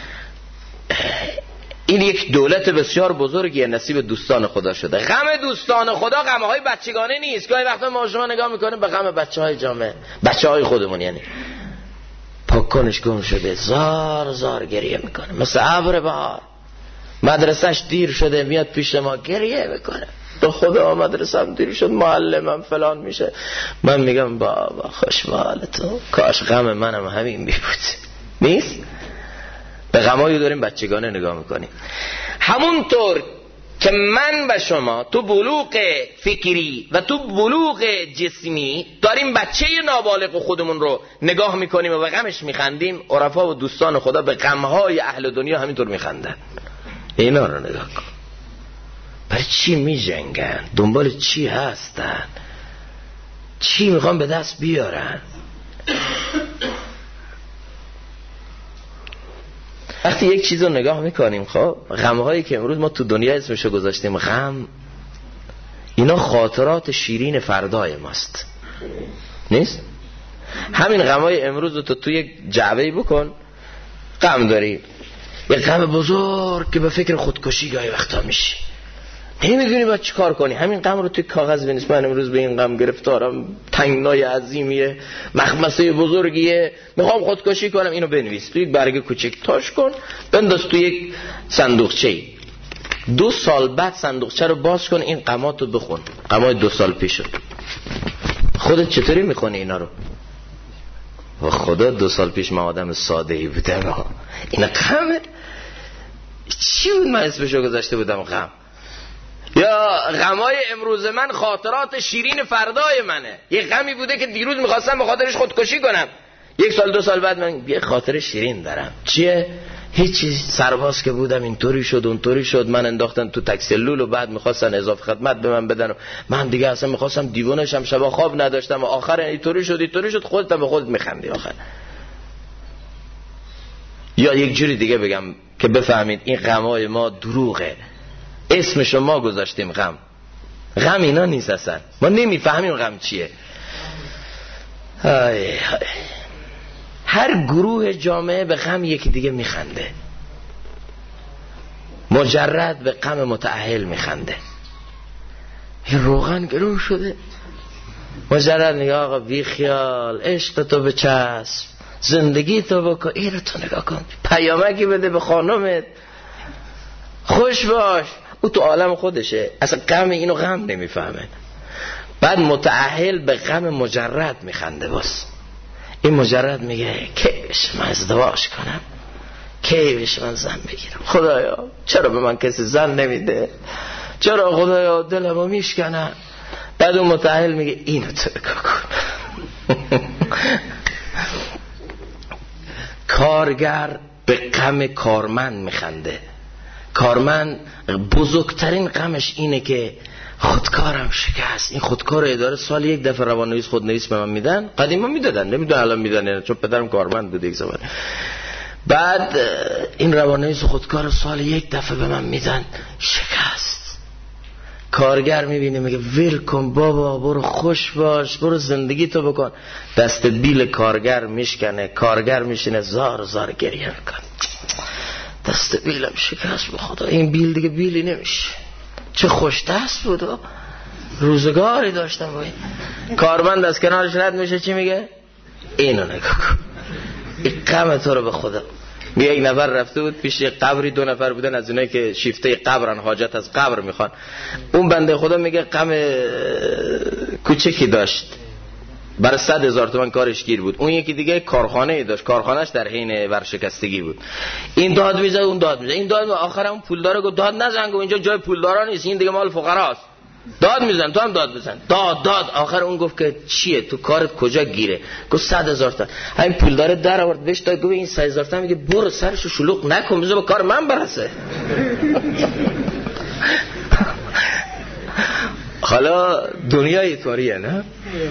[SPEAKER 1] این یک دولت بسیار بزرگیه، نصیب دوستان خدا شده. غم دوستان خدا غمهای بچگانه نیست. گاهی وقتا ما شما نگاه میکنیم به غم بچهای جامعه، بچهای خودمون، یعنی پاکنش گم شده زار زار گریه میکنه، مثل ابر بهار. مدرسهش دیر شده میاد پیش ما گریه میکنه، تو خدا مدرسه‌ام دیر شد، معلمم فلان میشه. من میگم بابا خوش به حال تو، کاش غم منم همین بود. نیست؟ به غمایی داریم بچگانه نگاه میکنیم. همونطور که من و شما تو بلوغ فکری و تو بلوغ جسمی داریم بچه نابالغ خودمون رو نگاه میکنیم و به غمش میخندیم، عرفا و دوستان خدا به غمهای اهل دنیا همینطور میخندن. اینا رو نگاه کن، برای چی میجنگن؟ دنبال چی هستن؟ چی میخوان به دست بیارن؟ وقتی یک چیز رو نگاه میکنیم، خب غمهایی که امروز ما تو دنیا اسمشو گذاشتیم غم، اینا خاطرات شیرین فردای ماست. نیست؟ همین غمهای امروز رو تو یک جعبه‌ای بکن، غم داری، یک غم بزرگ که به فکر خودکشی گاهی وقتا میشی، نمیدونی باید چی کار کنی. همین غم رو توی کاغذ بنویس، من امروز به این غم گرفتارم، تنگنای عظیمیه، مخمسه بزرگیه، میخوام خودکشی کنم، اینو بنویس توی یک برگ کوچک، تاش کن، بنداز توی یک صندوقچه. 2 سال بعد صندوقچه رو باز کن، این غماتو بخون، غمای 2 سال پیشو. خودت چطوری میخونی اینا رو؟ و خدا 2 سال پیش من آدم ساده ای بودم، اینا غمه؟ چی بود من اسمشو گذاشته بودم غم؟ یا غمای امروز من خاطرات شیرین فردای منه. یه غمی بوده که دیروز میخواستم به خاطرش خودکشی کنم، 1 سال 2 سال بعد من یه خاطر شیرین دارم. چیه؟ هیچی، سرباز که بودم اینطوری شد اونطوری شد، من انداختن تو تکسلول و بعد میخواستن اضافه خدمت به من بدن و من دیگه اصلا میخواستم دیوونشم، شبا خواب نداشتم و آخر اینطوری شد، خودت به خودت میخندی آخر. یا یک جوری دیگه بگم که بفهمید این غمای ما دروغه، اسمشو ما گذاشتیم غم. غم اینا نیست اصلا، ما نمیفهمیم غم چیه. هر گروه جامعه به غم یکی دیگه میخنده، مجرد به غم متأهل میخنده. این روغن گرون شده، مجرد میگه آقا بی خیال، عشق تو بچسب، زندگی تو بکن، این رو تو نگاه کن، پیامکی بده به خانمت، خوش باش. او تو عالم خودشه، اصلا غم اینو غم نمیفهمه. بعد متأهل به غم مجرد میخنده. باز این مجرد میگه کیش من ازدواج کنم، کیش من زن بگیرم، خدایا چرا به من کسی زن نمیده، چرا خدایا دلمو میشکنه. بعد اون متأهل میگه اینو تو نگاه کن. کارگر به غم کارمند میخنده. کارمند بزرگترین غمش اینه که خودکارم شکست. این خودکار اداره سال 1 دفعه روان‌نویس خودنویس به من میدن، قدیما میدادن، نمیدونم الان میدن چون پدرم کارمند بود یک زمان. بعد این روان‌نویس خودکار سال 1 دفعه به من میدن، شکست. کارگر میبینه میگه ول کن بابا، برو خوش باش، برو زندگی تو بکن. دست بیل کارگر میشکنه، کارگر میشینه زار زار گریه میکنه، دست بیلم شکست، به خدا این بیل دیگه بیلی نمیشه. چه خوش دست بود، روزگاری داشتم با این. کارمند از کنارش رد میشه چی میگه؟ اینو نگاه کن، این غم تو رو به خدا. یک نفر رفته بود پیش قبری، 2 نفر بودن از اونایی که شیفته قبرن، حاجت از قبر میخوان. اون بنده خدا میگه غم کوچکی داشت، برای 100,000 تومان کارش گیر بود. اون یکی دیگه کارخانه داشت، کارخانهش در حین ورشکستگی بود. این داد میزد اون داد میزد، این داد، آخر اون پولدار گفت داد نزن، گفت اینجا جای پولدارا نیست، این دیگه مال فقراست، داد میزن، تو هم داد بزن. داد. آخر اون گفت که چیه تو کارت کجا گیره؟ گفت 100,000 تومان. همین پولدار در آورد بهش داد، گفت این 100,000 تومان. میگه برو سرشو شلوغ نکن، بذار به کار من برسه. حالا دنیا اینطوریه نه؟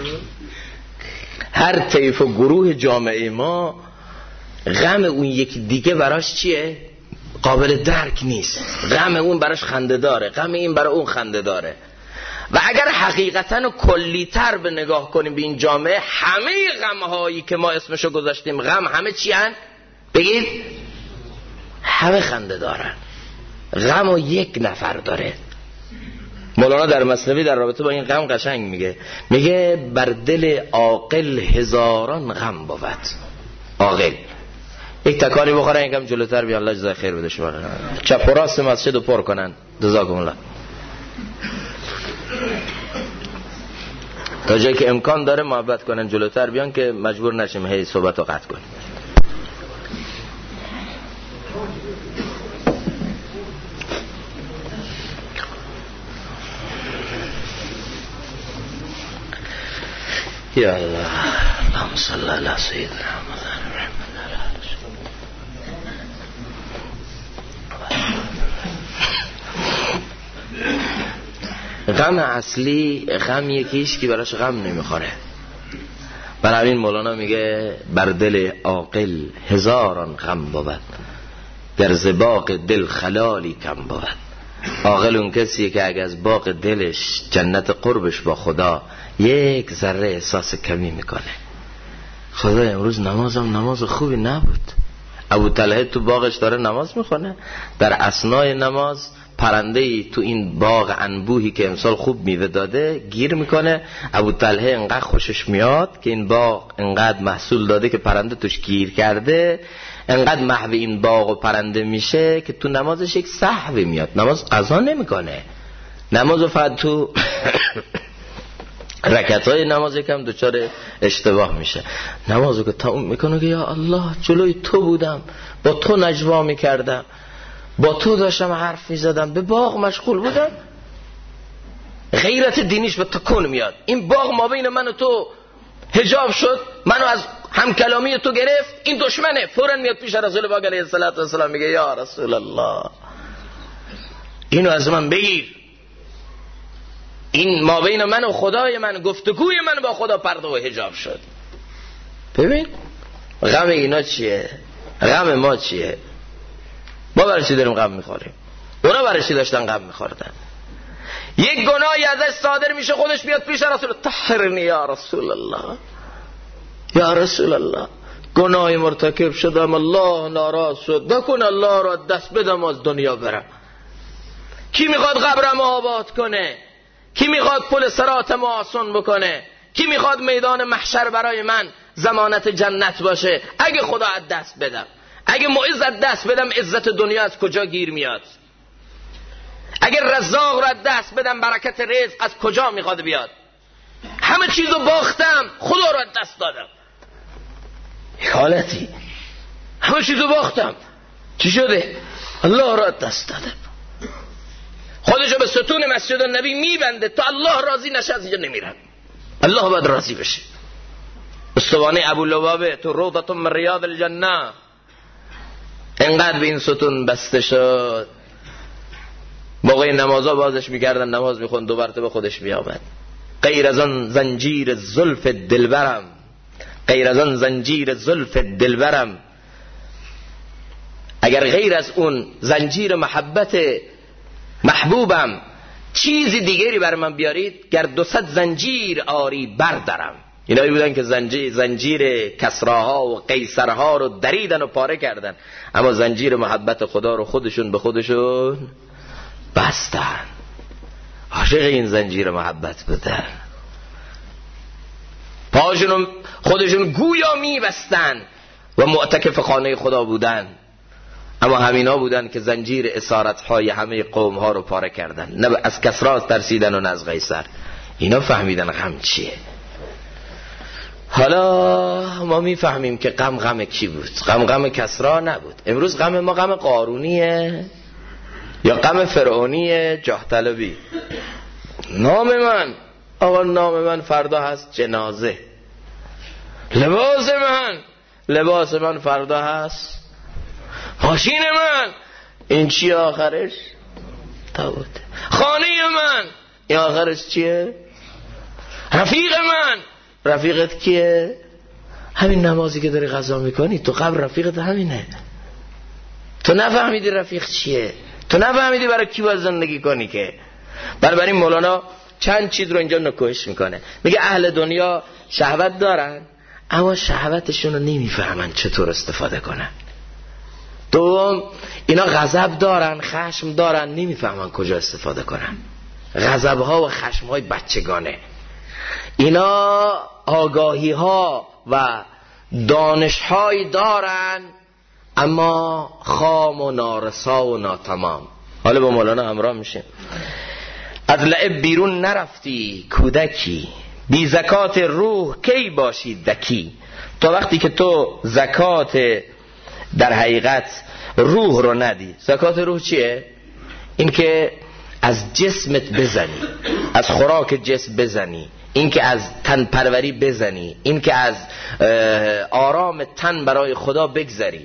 [SPEAKER 1] هر طیف و گروه جامعه ما غم اون یکی دیگه براش چیه؟ قابل درک نیست. غم اون براش خنده داره، غم این برای اون خنده داره. و اگر حقیقتاً و کلی‌تر به نگاه کنیم به این جامعه، همه غم‌هایی که ما اسمشو گذاشتیم غم، همه چی هن؟ بگید همه خنده دارن. غم و یک نفر داره. مولانا در مثنوی در رابطه با این غم قشنگ میگه بر دل عاقل هزاران غم بود. عاقل یک تکانی بخورن یکم جلوتر بیان، الله جزای خیر بده شما. چپ و راست مسجد رو پر کنن، جزاکم الله. تا جایی که امکان داره محبت کنن جلوتر بیان که مجبور نشیم هی صحبت رو قطع کنیم. یا الله اللهم صل علی سیدنا محمد. غم اصلی غم یکیش که براش غم نمیخوره. برای همین مولانا میگه بر دل عاقل هزاران غم بود، در ز باغ دل خلالی کم بود. عاقل اون کسیه که اگه از باغ دلش جنت قربش با خدا یک ذره احساس کمی میکنه. خدا امروز نمازم نماز خوبی نبود. ابو طلحه تو باغش داره نماز میخونه، در اثنای نماز پرنده‌ای تو این باغ انبوهی که امسال خوب میوه داده گیر میکنه. ابو طلحه انقدر خوشش میاد که این باغ انقدر محصول داده که پرنده توش گیر کرده، انقدر محو این باغ و پرنده میشه که تو نمازش یک سهوی میاد. نماز قضا نمیکنه، نمازو فقط تو رکعتای نماز یکم دچار اشتباه میشه. نمازو که تموم میکنه که یا الله جلوی تو بودم، با تو نجوا میکردم، با تو داشتم حرف میزدم، به باغ مشغول بودم. غیرت دینیش به تکون میاد. این باغ ما بین من و تو حجاب شد، منو از همکلامی تو گرفت، این دشمنه. فوراً میاد پیش رسول پاک علیه السلام میگه یا رسول الله اینو از من بگیر، این ما بین من و خدای من، گفتگوی من با خدا پرده و حجاب شد. ببین غم اینا چیه، غم ما چیه. ما برای چی داریم غم میخوریم؟ اونا برای چی داشتن غم میخوردن؟ یک گناهی ازش صادر میشه، خودش بیاد پیش رسول طهرنی یا رسول الله، یا رسول الله گناهی مرتکب شدم، الله ناراض شد، نکن الله را دست بدم از دنیا برم. کی میخواد قبرم آباد کنه؟ کی میخواد پل صراط ما آسان بکنه؟ کی میخواد میدان محشر برای من ضمانت جنت باشه؟ اگه خدا از دست بدم، اگه معز از دست بدم، عزت دنیا از کجا گیر میاد؟ اگر رزاق را از دست بدم، برکت رزق از کجا میخواد بیاد؟ همه چیزو باختم، خدا را از دست دادم. حالتی همه چیزو باختم، چی شده؟ الله را از دست دادم. خودشو به ستون مسجد النبی میبنده، تا الله راضی نشه از اینجا نمیرم. الله باید راضی بشه. استوانه ابو لبابه تو روضة من ریاض الجنه انقدر به این ستون بسته شد، موقع نمازا بازش میکردن، نماز میخوند، دو مرتبه خودش میآمد. غیر از آن زنجیر زلف دلبرم، غیر از آن زنجیر زلف دلبرم، اگر غیر از اون زنجیر محبت محبوبم چیزی دیگری بر من بیارید، گر 200 زنجیر آری بردارم. اینایی بودن که زنجیر کسراها و قیصرها رو دریدن و پاره کردن، اما زنجیر محبت خدا رو خودشون به خودشون بستن. عاشق این زنجیر محبت بودن، پاشون خودشون گویا میبستن و معتکف خانه خدا بودن. اما همینا بودن که زنجیر اسارتهای همه قوم ها رو پاره کردن، نه از کسرا ترسیدن و نه از قیصر. اینا فهمیدن غم چیه. حالا ما میفهمیم که غم کی بود. غم کسرا نبود. امروز غم ما غم قارونیه یا غم فرعونیه، جاه طلبی. نام من، آقا نام من فردا هست جنازه. لباس من فردا هست ماشین من، این چی آخرش؟ تابوت. خانه من، این آخرش چیه؟ رفیق من. رفیقت کیه؟ همین نمازی که داری قضا میکنی تو قبر رفیقت همینه. تو نفهمیدی رفیق چیه، تو نفهمیدی برای کی باید زندگی کنی که. بنابراین مولانا چند چیز رو اینجا نکوهش میکنه. میگه اهل دنیا شهوت دارن اما شهوتشون رو نمیفهمن چطور استفاده کنن. دوم اینا غضب دارن، خشم دارن، نمیفهمن کجا استفاده کنن. غضب ها و خشم های بچگانه. اینا آگاهی ها و دانش های دارن اما خام و نارسا و ناتمام. حالا با مولانا همراه میشه. از لعب بیرون نرفتی کودکی، بی زکات روح کی باشی دکی. تا وقتی که تو زکات در حقیقت روح رو ندی. زکات روح چیه؟ این که از جسمت بزنی، از خوراک جسم بزنی، این که از تن پروری بزنی، این که از آرام تن برای خدا بگذری،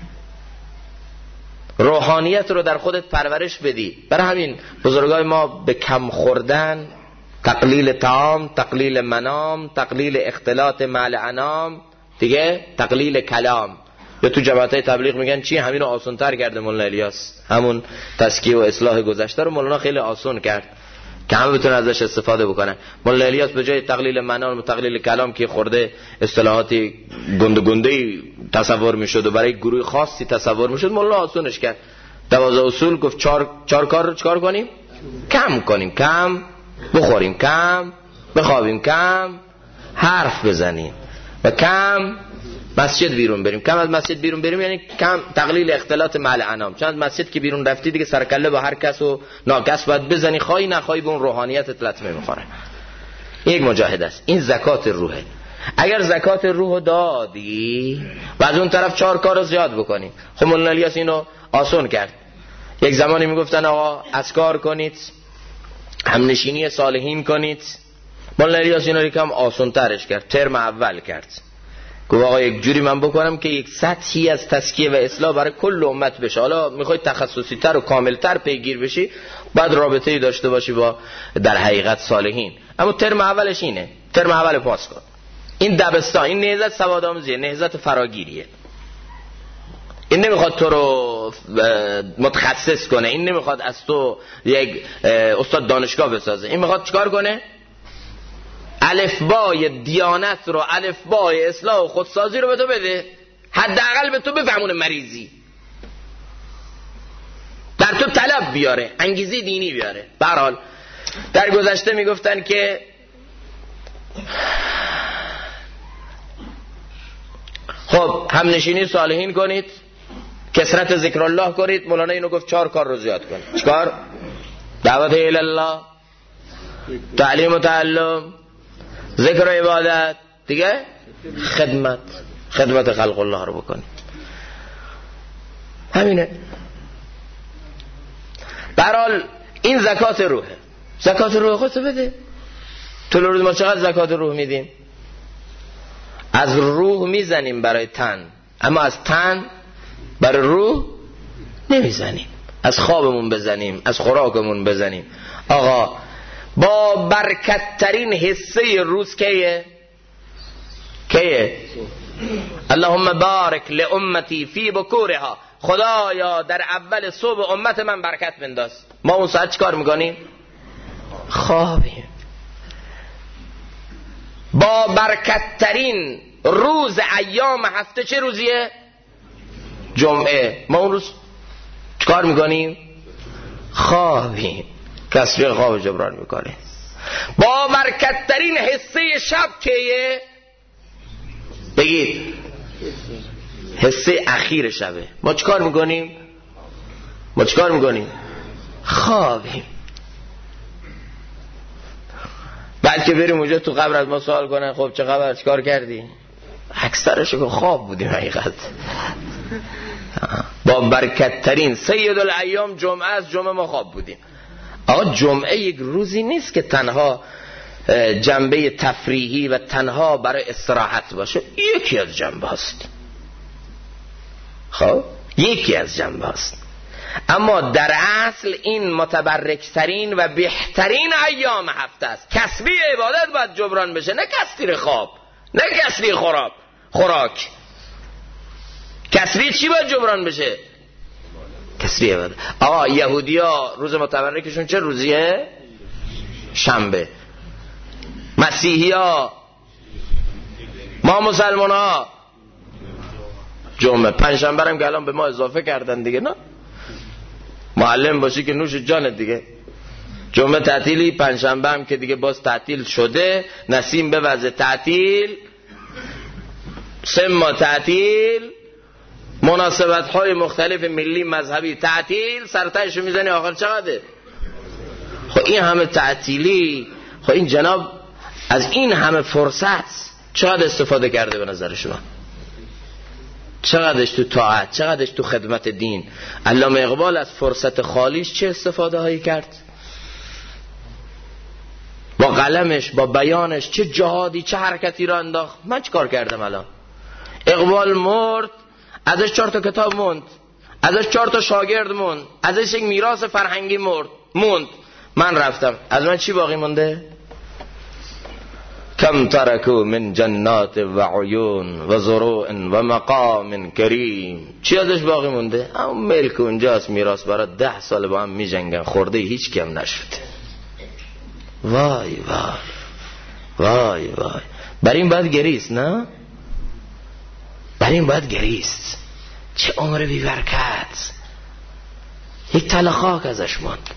[SPEAKER 1] روحانیت رو در خودت پرورش بدی. برای همین بزرگای ما به کم خوردن، تقلیل طعام، تقلیل منام، تقلیل اختلاط مع الانام، دیگه تقلیل کلام. یا تو جماعتای تبلیغ میگن چی؟ همین رو آسان تر کرده مولانا الیاس. همون تزکیه و اصلاح گذشته رو مولانا خیلی آسان کرد که همه بتونن ازش استفاده بکنن. مولانا الیاس به جای تقلیل منام و تقلیل کلام که خورده اصطلاحاتی گنده تصور میشد و برای گروه خاصی تصور میشد، مولانا آسانش کرد. 12 اصول گفت چهار کار رو چیکار کنیم؟ کم کنیم، کم بخوریم، کم بخوابیم، کم حرف بزنیم و کم مسجد بیرون بریم. کم از مسجد بیرون بریم یعنی کم تقلیل اختلاط مع الانام. چون از مسجد که بیرون رفتی دیگه سرکله با هر کس و ناکس باید بزنی، خواهی نخواهی به اون روحانیتت لطمه میخوره. یک مجاهد است. این زکات روحه. اگر زکات روح دادی و از اون طرف 4 کار رو زیاد بکنی. خب مولانا الیاس اینو آسان کرد. یک زمانی میگفتن آقا اذکار کنید، همنشینی صالحین کنید. مولانا الیاس اینو یکم آسان ترش کرد، ترم اول کرد. گفت آقا یک جوری من بکنم که یک سطحی از تزکیه و اصلاح برای کل امت بشه. حالا میخوای تخصصی تر و کامل تر پیگیر بشی، بعد رابطه‌ای داشته باشی با در حقیقت صالحین. اما ترم اولش اینه، ترم اول پاس کن. این دبستان، این نهضت سوادآموزیه، نهضت فراگیریه. این نمیخواد تو رو متخصص کنه، این نمیخواد از تو یک استاد دانشگاه بسازه. این میخواد چیکار کنه؟ الفبای دیانت رو، الفبای اصلاح و خودسازی رو به تو بده. حداقل به تو بفهمونه مریضی، در تو طلب بیاره، انگیزه دینی بیاره. به هر حال در گذشته میگفتن که خب همنشینی صالحین کنید، کثرت ذکر الله کنید. مولانا اینو گفت 4 کار رو زیاد کنید. چیکار؟ دعوت الی الله، تعلیم و تعلم، ذکر و عبادت، دیگه خدمت خلق الله رو بکنید. همینه. برحال این زکات روحه. زکات روح خودتو بده. طول روز ما چقدر زکات روح میدیم؟ از روح میزنیم برای تن، اما از تن برای روح نمیزنیم. از خوابمون بزنیم، از خوراکمون بزنیم. آقا با برکت ترین حصه روز کیه؟ اللهم بارک لامتی فی بکورها. خدایا در اول صبح امت من برکت بنداز. ما اون ساعت چیکار میکنیم؟ خوابیم. با برکت ترین روز ایام هفته چه روزیه؟ جمعه. ما اون روز چیکار میکنیم؟ خوابیم. کسری خواب جبران میکنه. با برکت ترین حصه شب کیه؟ بگید. حصه اخیر شبه. ما چیکار میکنیم؟ خوابیم. بعد که بریم اونجا تو قبر از ما سوال کنن خب چه خبر، چیکار کردی؟ اکثرش که خواب بودیم حقیقت. با برکت ترین سید الایام جمعه، از جمعه ما خواب بودیم. آقا جمعه یک روزی نیست که تنها جنبه تفریحی و تنها برای استراحت باشه. یکی از جنبه هست. خب یکی از جنبه هست. اما در اصل این متبرکترین و بهترین ایام هفته است. کسری عبادت باید جبران بشه، نه کسری خواب، نه کسری خوراک. کسری چی باید جبران بشه؟ کسری عبادت. آقا یهودی ها روز متبرکشون چه روزیه؟ شنبه. مسیحی ها، ما مسلمان ها جمعه. پنجشنبه هم که الان به ما اضافه کردن دیگه، نه معلم باشی که نوش جانت دیگه. جمعه تعطیلی، پنجشنبه هم که دیگه باز تعطیل شده، نسیم به وضع تعطیل، 3 ماه تعطیل، مناسبت های مختلف ملی مذهبی تعطیل، سرتایشو میزنی آخر چقدر؟ خب این همه تعطیلی، خب این جناب از این همه فرصت چقدر استفاده کرده به نظر شما؟ چقدرش تو طاعت، چقدرش تو خدمت دین؟ علامه اقبال از فرصت خالیش چه استفاده هایی کرد؟ با قلمش، با بیانش چه جهادی، چه حرکتی را انداخت. من چه کار کردم الان؟ اقبال مرد، ازش 4 تا کتاب موند، ازش 4 تا شاگرد موند، ازش یک میراث فرهنگی موند. من رفتم، از من چی باقی مونده؟ کم ترکو من جنات و عیون و زروع و مقام کریم. چی ازش باقی مونده؟ اون ملک اونجاست، میراث برای 10 سال با هم میجنگن، خورده هیچ کم نشده. وای وای وای وای. بر این باید گریست، نه؟ بر این باید گریست. چه عمر بی برکت. یک تله خاک ازش موند.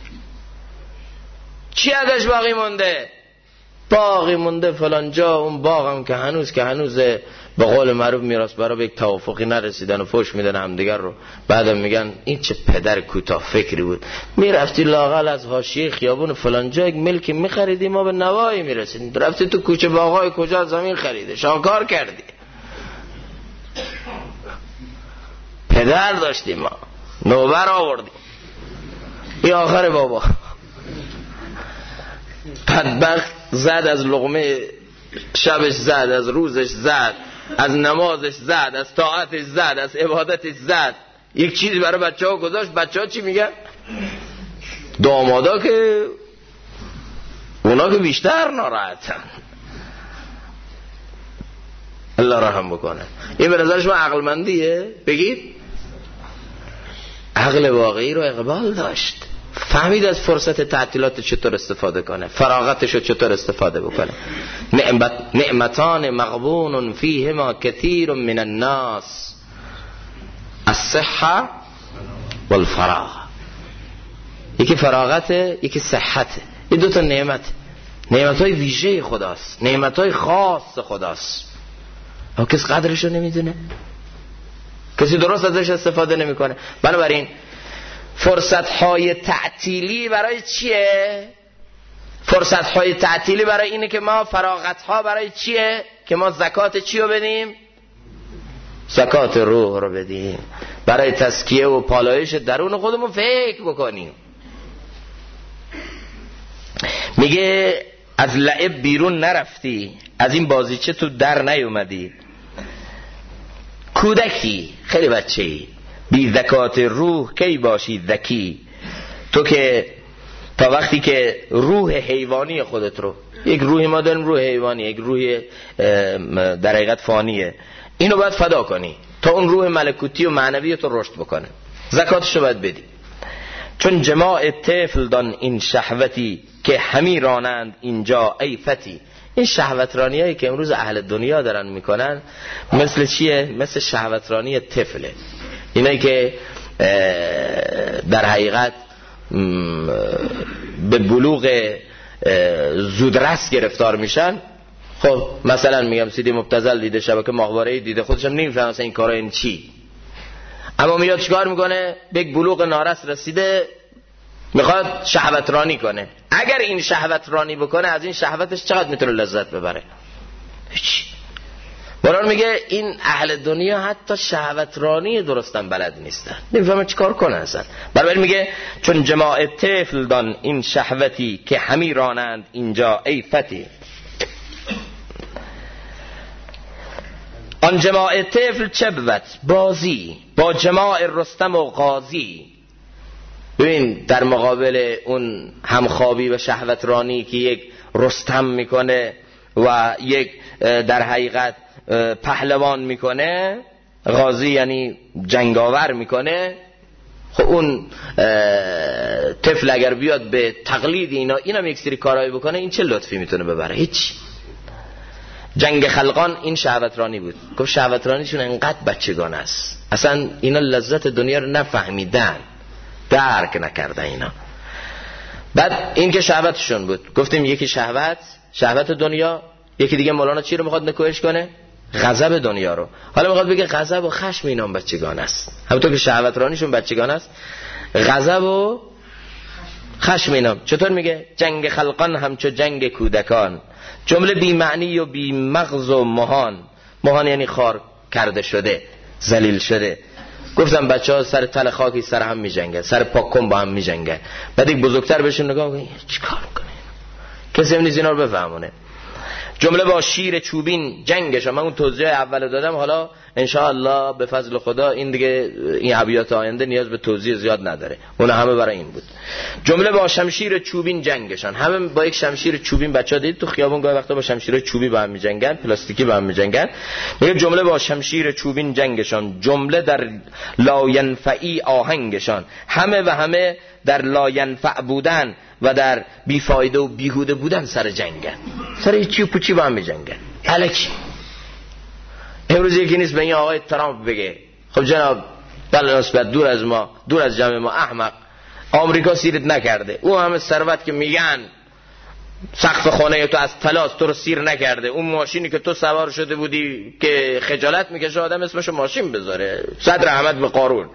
[SPEAKER 1] چی ازش باقی مونده؟ باقی مونده فلان جا اون باغم که هنوز به قول معروف میراث برای به یک توافقی نرسیدن و فوش میدن همدیگر رو. بعدم میگن این چه پدر کوتاه فکری بود، میرفتی لاغل از حاشیه خیابون فلان جا یک ملک میخریدی، ما به نوایی میرسیدیم. رفتی تو کوچه باغای کجا زمین خریده، شاکار کردی. پدر داشتیم ما، نوبر آوردیم. این آخر بابا بدبخت زد، از لقمه شبش زد، از روزش زد، از نمازش زد، از طاعتش زد، از عبادتش زد. یک چیزی برای بچه ها گذاشت. بچه ها چی میگن؟ دامادا که اونا که بیشتر ناراحتن. الله رحم بکنه. این به نظر شما عقلمندیه؟ بگید. عقل واقعی رو اقبال داشت، فهمید از فرصت تعطیلات چطور استفاده کنه، فراغتشو چطور استفاده بکنه. نعمتان مغبون فیهما کثیر من الناس، الصحه والفراغ. یکی فراغته، یکی صحته. این 2 تا نعمتهای ویژه خداست، نعمتهای خاص خداست. اما کس قدرشو نمیدونه، کسی درست ازش استفاده نمیکنه. بنابراین فرصت‌های تعطیلی برای چیه؟ فرصت‌های تعطیلی برای اینه که ما، فراغت‌ها برای چیه؟ که ما زکات چی رو بدیم؟ زکات روح رو بدیم، برای تزکیه و پالایش درون خودمون فکر بکنیم. میگه از لعب بیرون نرفتی، از این بازیچه تو در نیومدی. کودکی، خیلی بچه‌ای، بی زکات روح کی باشی ذکی. تو که تا وقتی که روح حیوانی خودت رو، یک روح ما داریم، روح حیوانی، یک روح در حقیقت فانیه، اینو باید فدا کنی تا اون روح ملکوتی و معنوی تو رشد بکنه. زکاتشو باید بدی. چون جماع طفل دان این شهوتی که همی رانند اینجا ای فتی. این شهوترانی هایی که امروز اهل دنیا دارن میکنن مثل چیه؟ مثل شهوترانی طفله. اینایی که در حقیقت به بلوغ زودرس گرفتار میشن. خب مثلا میگم سیدی مبتذل دیده، شبکه ماهواره‌ای دیده، خودش هم نمیفهمه مثلا این کارا این چی، اما میاد چیکار میکنه؟ به یک بلوغ نارس رسیده، میخواد شهوترانی کنه. اگر این شهوترانی بکنه، از این شهوتش چقدر میتونه لذت ببره؟ هیچ. برای میگه این اهل دنیا حتی شهوترانی درستن بلد نیستن، نمیفهمه چیکار کنه اصلا. برای میگه چون جماع طفل دان این شهوتی که همی رانند اینجا ای فتی. آن جماع طفل چه بود؟ بازی با جماع رستم و غازی. ببین در مقابل اون همخوابی و شهوت رانی که یک رستم میکنه و یک در حقیقت پهلوان میکنه، غازی یعنی جنگاور میکنه، خب اون طفل اگر بیاد به تقلید اینم یک سری کارهایی بکنه، این چه لطفی میتونه ببره؟ هیچ. جنگ خلقان این شهوت رانی بود. گفت شهوت رانیشون انقدر بچگانه است، اصلا اینا لذت دنیا رو نفهمیدن، درک نکردن اینا. بعد این که شهوتشون بود، گفتیم یکی شهوت دنیا، یکی دیگه مولانا چی رو میخواد نکوهش کنه؟ غضب دنیا رو. حالا میخواد بگه غضب و خشم اینا بچگانه است، همونطور که شهوت رانیشون بچگانه است، غضب و خشم اینا. چطور میگه؟ جنگ خلقان همچو جنگ کودکان، جمله بی معنی و بی مغز و مهان یعنی خار کرده شده، ذلیل شده. گفتم بچه‌ها سر تل خاکی سر هم میجنگن، سر پاکن با هم میجنگن. بعد یک بزرگتر بهشون نگاه میکنه چیکار میکنه؟ کسی هم نیست اینا رو بفهمونه. جمله با شیر چوبین جنگش. من اون توضیح اول دادم، حالا انشاءالله به فضل خدا این دیگه این ابیات آینده نیاز به توضیح زیاد نداره، اون همه برای این بود. جمله با شمشیر چوبین جنگشان، همه با یک شمشیر چوبین. بچه‌ها دید تو خیابون گاهی وقتا با شمشیر چوبی با هم میجنگن، پلاستیکی با هم میجنگن. میگه جمله با شمشیر چوبین جنگشان، جمله در لاینفعی آهنگشان. همه در لاینفع بودن و در بیفایده و بیهوده بودن سر جنگن، سر چی و پوچی با هم میجنگن. الکی امروز یکی نیست به این آقای ترامپ بگه خب جناب بله نسبت دور از ما، دور از جمع ما، احمق، آمریکا سیرت نکرده، او همه ثروت که میگن سقف خانه تو از طلاست تو رو سیر نکرده، اون ماشینی که تو سوار شده بودی که خجالت میکشه آدم اسمشو ماشین بذاره، صد رحمت به قارون،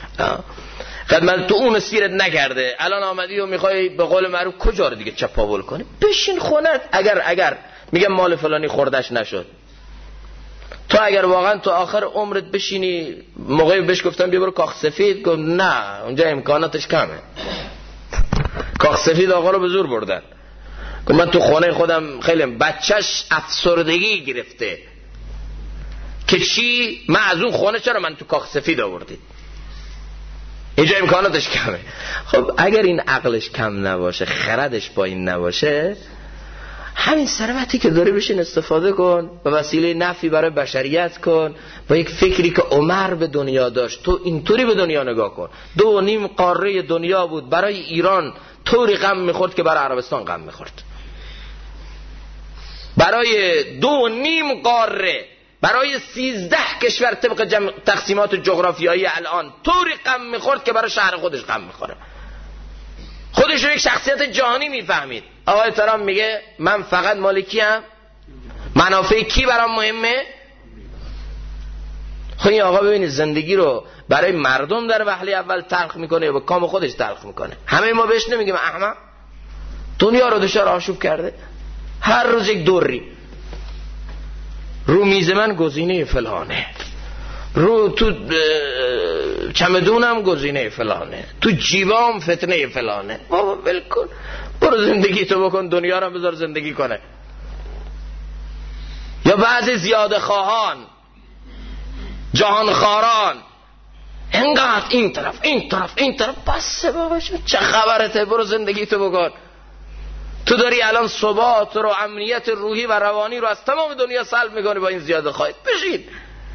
[SPEAKER 1] خدمت تو اون سیرت نکرده، الان آمدی و میخوای به قول معروف کجا رو دیگه چپاول کنی؟ بشین خونت. اگر میگم مال فلانی خوردش نشد، تو اگر واقعا تو آخر عمرت بشینی، موقعی بهش گفتم بیا برو کاخ سفید، گفت نه اونجا امکاناتش کمه. کاخ سفید آقا رو به زور بردن. گفت من تو خونه خودم خیلی بچهش افسردگی گرفته که چی من از اون خونه چرا من تو کاخ سفید آوردید؟ اینجا امکاناتش کمه. خب اگر این عقلش کم نباشه، خردش با این نباشه، همین ثروتی که داره بشین استفاده کن و وسیله نفعی برای بشریت کن. با یک فکری که عمر به دنیا داشت، تو اینطوری به دنیا نگاه کن. 2.5 قاره دنیا بود، برای ایران طوری غم میخورد که برای عربستان غم میخورد. برای 2.5 قاره، برای 13 کشور طبق تقسیمات جغرافیایی الان طوری غم میخورد که برای شهر خودش غم میخوره. خودش رو یک شخصیت جهانی میفهمید. آقای ترامپ میگه من فقط مالکیم، منافع کی برام مهمه؟ خب این آقا ببینید زندگی رو برای مردم در وهله اول تلخ میکنه یا به کام خودش تلخ میکنه. همه ما بهش نمیگیم احمق؟ دنیا رو دچار آشوب کرده، هر روز یک دوری. رو میز من گزینه فلانه، رو تو چمدونم گزینه فلانه، تو جیبام فتنه فلانه. بابا ول کن، برو زندگی تو بکن، دنیا رو بذار زندگی کنه. یا بعضی زیاده خواهان، جهانخواران، انقدر این طرف بس بابا چه خبرته، برو زندگی تو بکن. تو داری الان ثبات رو، امنیت روحی و روانی رو از تمام دنیا سلب میکنی با این زیاده خواهی. بشین.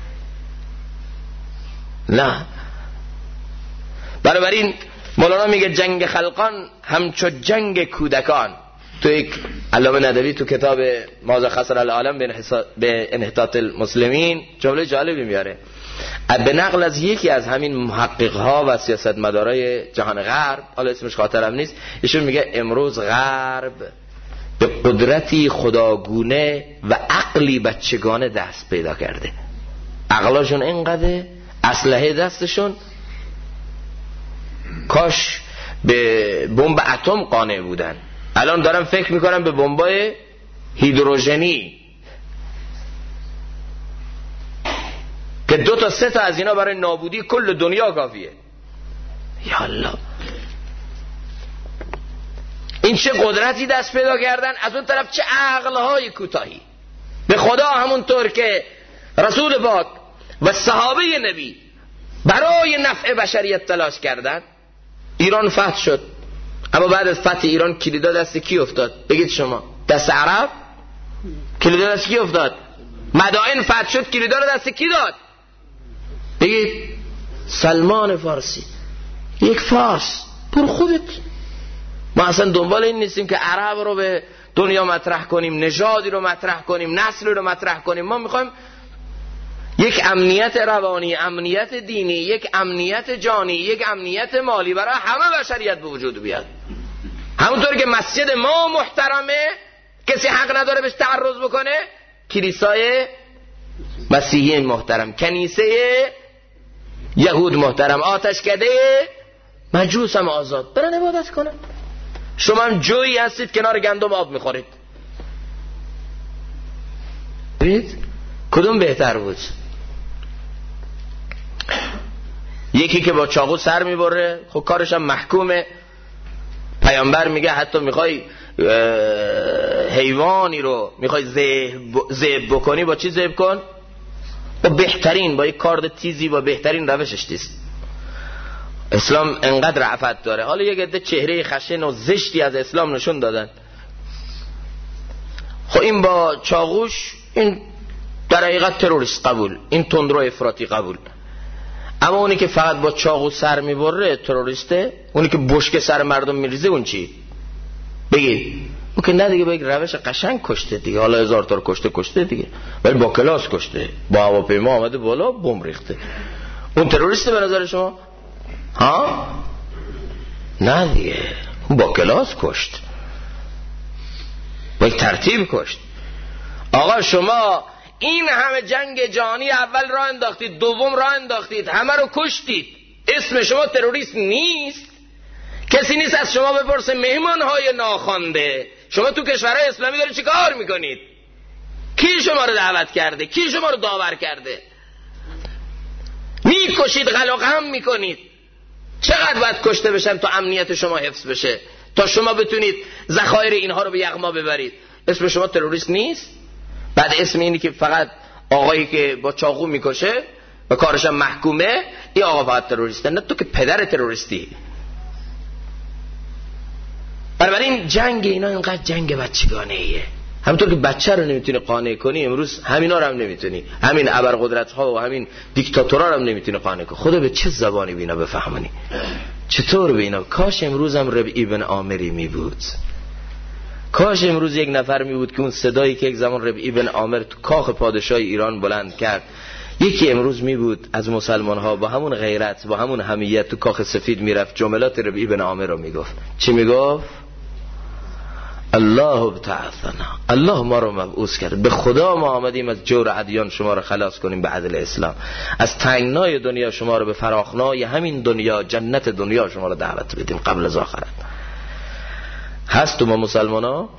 [SPEAKER 1] نه. بنابراین مولانا میگه جنگ خلقان همچو جنگ کودکان. تو یک علامه ندوی تو کتاب ماذا خسر العالم به انحطاط المسلمین جمله جالبی میاره، به نقل از یکی از همین محقق‌ها و سیاستمدارای جهان غرب، حالا اسمش خاطرم نیست، ایشون میگه امروز غرب به قدرتی خداگونه و عقلی بچگانه دست پیدا کرده. عقلاشون اینقدر، اسلحه دستشون، کاش به بمب اتم قانع بودن. الان دارم فکر میکنم به بمبای هیدروژنی که 2 تا 3 تا از اینا برای نابودی کل دنیا کافیه. یا الله، این چه قدرتی دست پیدا کردن، از اون طرف چه عقلهای کوتاهی. به خدا همونطور که رسول پاک و صحابه نبی برای نفع بشریت تلاش کردن، ایران فتح شد، اما بعد از فتح ایران کلیدا دست کی افتاد؟ بگید شما. دست عرب؟ کلیدا دست کی افتاد؟ مدائن فتح شد، کلیدا رو دست کی داد؟ بگید. سلمان فارسی. یک فارس. برو خودت. ما اصلا دنبال این نیستیم که عرب رو به دنیا مطرح کنیم، نژادی رو مطرح کنیم، نسل رو مطرح کنیم. ما میخوایم یک امنیت روانی، امنیت دینی، یک امنیت جانی، یک امنیت مالی برای همه بشریت به وجود بیاد. همونطور که مسجد ما محترمه، کسی حق نداره بهش تعرض بکنه، کلیسای مسیحی محترم، کنیسه یهود محترم، آتشکده مجوس هم آزاد، برن عبادت کنن. شما هم جویی هستید کنار گندم آب میخورید. کدوم بهتر بود؟ یکی که با چاقو سر میبره، خب کارش هم محکومه. پیامبر میگه حتی میخوای حیوانی رو میخوای ذبح بکنی، با چی ذبح کن؟ با بهترین، با یک کارد تیزی، با بهترین روشش تیز. اسلام انقدر رأفت داره. حالا یک عده چهره خشن و زشتی از اسلام نشون دادن. خب این با چاقوش، این در حقیقت تروریست قبول، این تندرو افراطی قبول. اما اونی که فقط با چاقو سر میبره تروریسته، اونی که بشکه سر مردم میریزه اون چی؟ بگید. اون که نه دیگه، با یک روش قشنگ کشته دیگه. حالا 1000 تا کشته دیگه، ولی با کلاس کشته، با هواپیما آمده بالا بمب ریخته. اون تروریسته به نظر شما؟ ها؟ نه دیگه، اون با کلاس کشت، با یک ترتیب کشت. آقا شما این همه جنگ جهانی اول راه انداختید، دوم راه انداختید، همه رو کشتید. اسم شما تروریست نیست؟ کسی نیست از شما بپرسه مهمانهای ناخوانده شما تو کشورهای اسلامی دارید چی کار میکنید؟ کی شما رو دعوت کرده؟ کی شما رو داور کرده؟ میکشید، غل و غم میکنید. چقدر باید کشته بشن تا امنیت شما حفظ بشه، تا شما بتونید ذخایر اینها رو به یغما ببرید؟ اسم شما تروریست نیست؟ بعد اسم اینی که فقط آقایی که با چاقو میکشه و کارش هم محکومه، این آقا فقط تروریسته؟ نه، تو که پدر تروریستی. بنابراین جنگ اینا اینقدر جنگ بچگانه ایه. همونطور که بچه رو نمیتونی قانع کنی، امروز همینا رو هم نمیتونی، همین ابرقدرت ها و همین دیکتاتورها رو هم نمیتونی قانع کنی. خدا به چه زبانی به اینا بفهمونی؟ چطور به اینا؟ کاش امروز هم ربعی بن عامری می بود. کاش امروز یک نفر می بود که اون صدایی که یک زمان ربعی بن عامر تو کاخ پادشاه ایران بلند کرد، یکی امروز می بود از مسلمان ها با همون غیرت، با همون حمیت تو کاخ سفید میرفت جملات ربعی بن عامر رو میگفت. چی میگفت؟ الله ابتعثنا، الله ما رو مبعوث کرد، به خدا ما آمدیم از جور ادیان شما رو خلاص کنیم به عدل اسلام، از تنگنای دنیا شما رو به فراخنای همین دنیا، جنت دنیا شما رو دعوت بدیم قبل از آخرت. هست تو ما مسلمان ها؟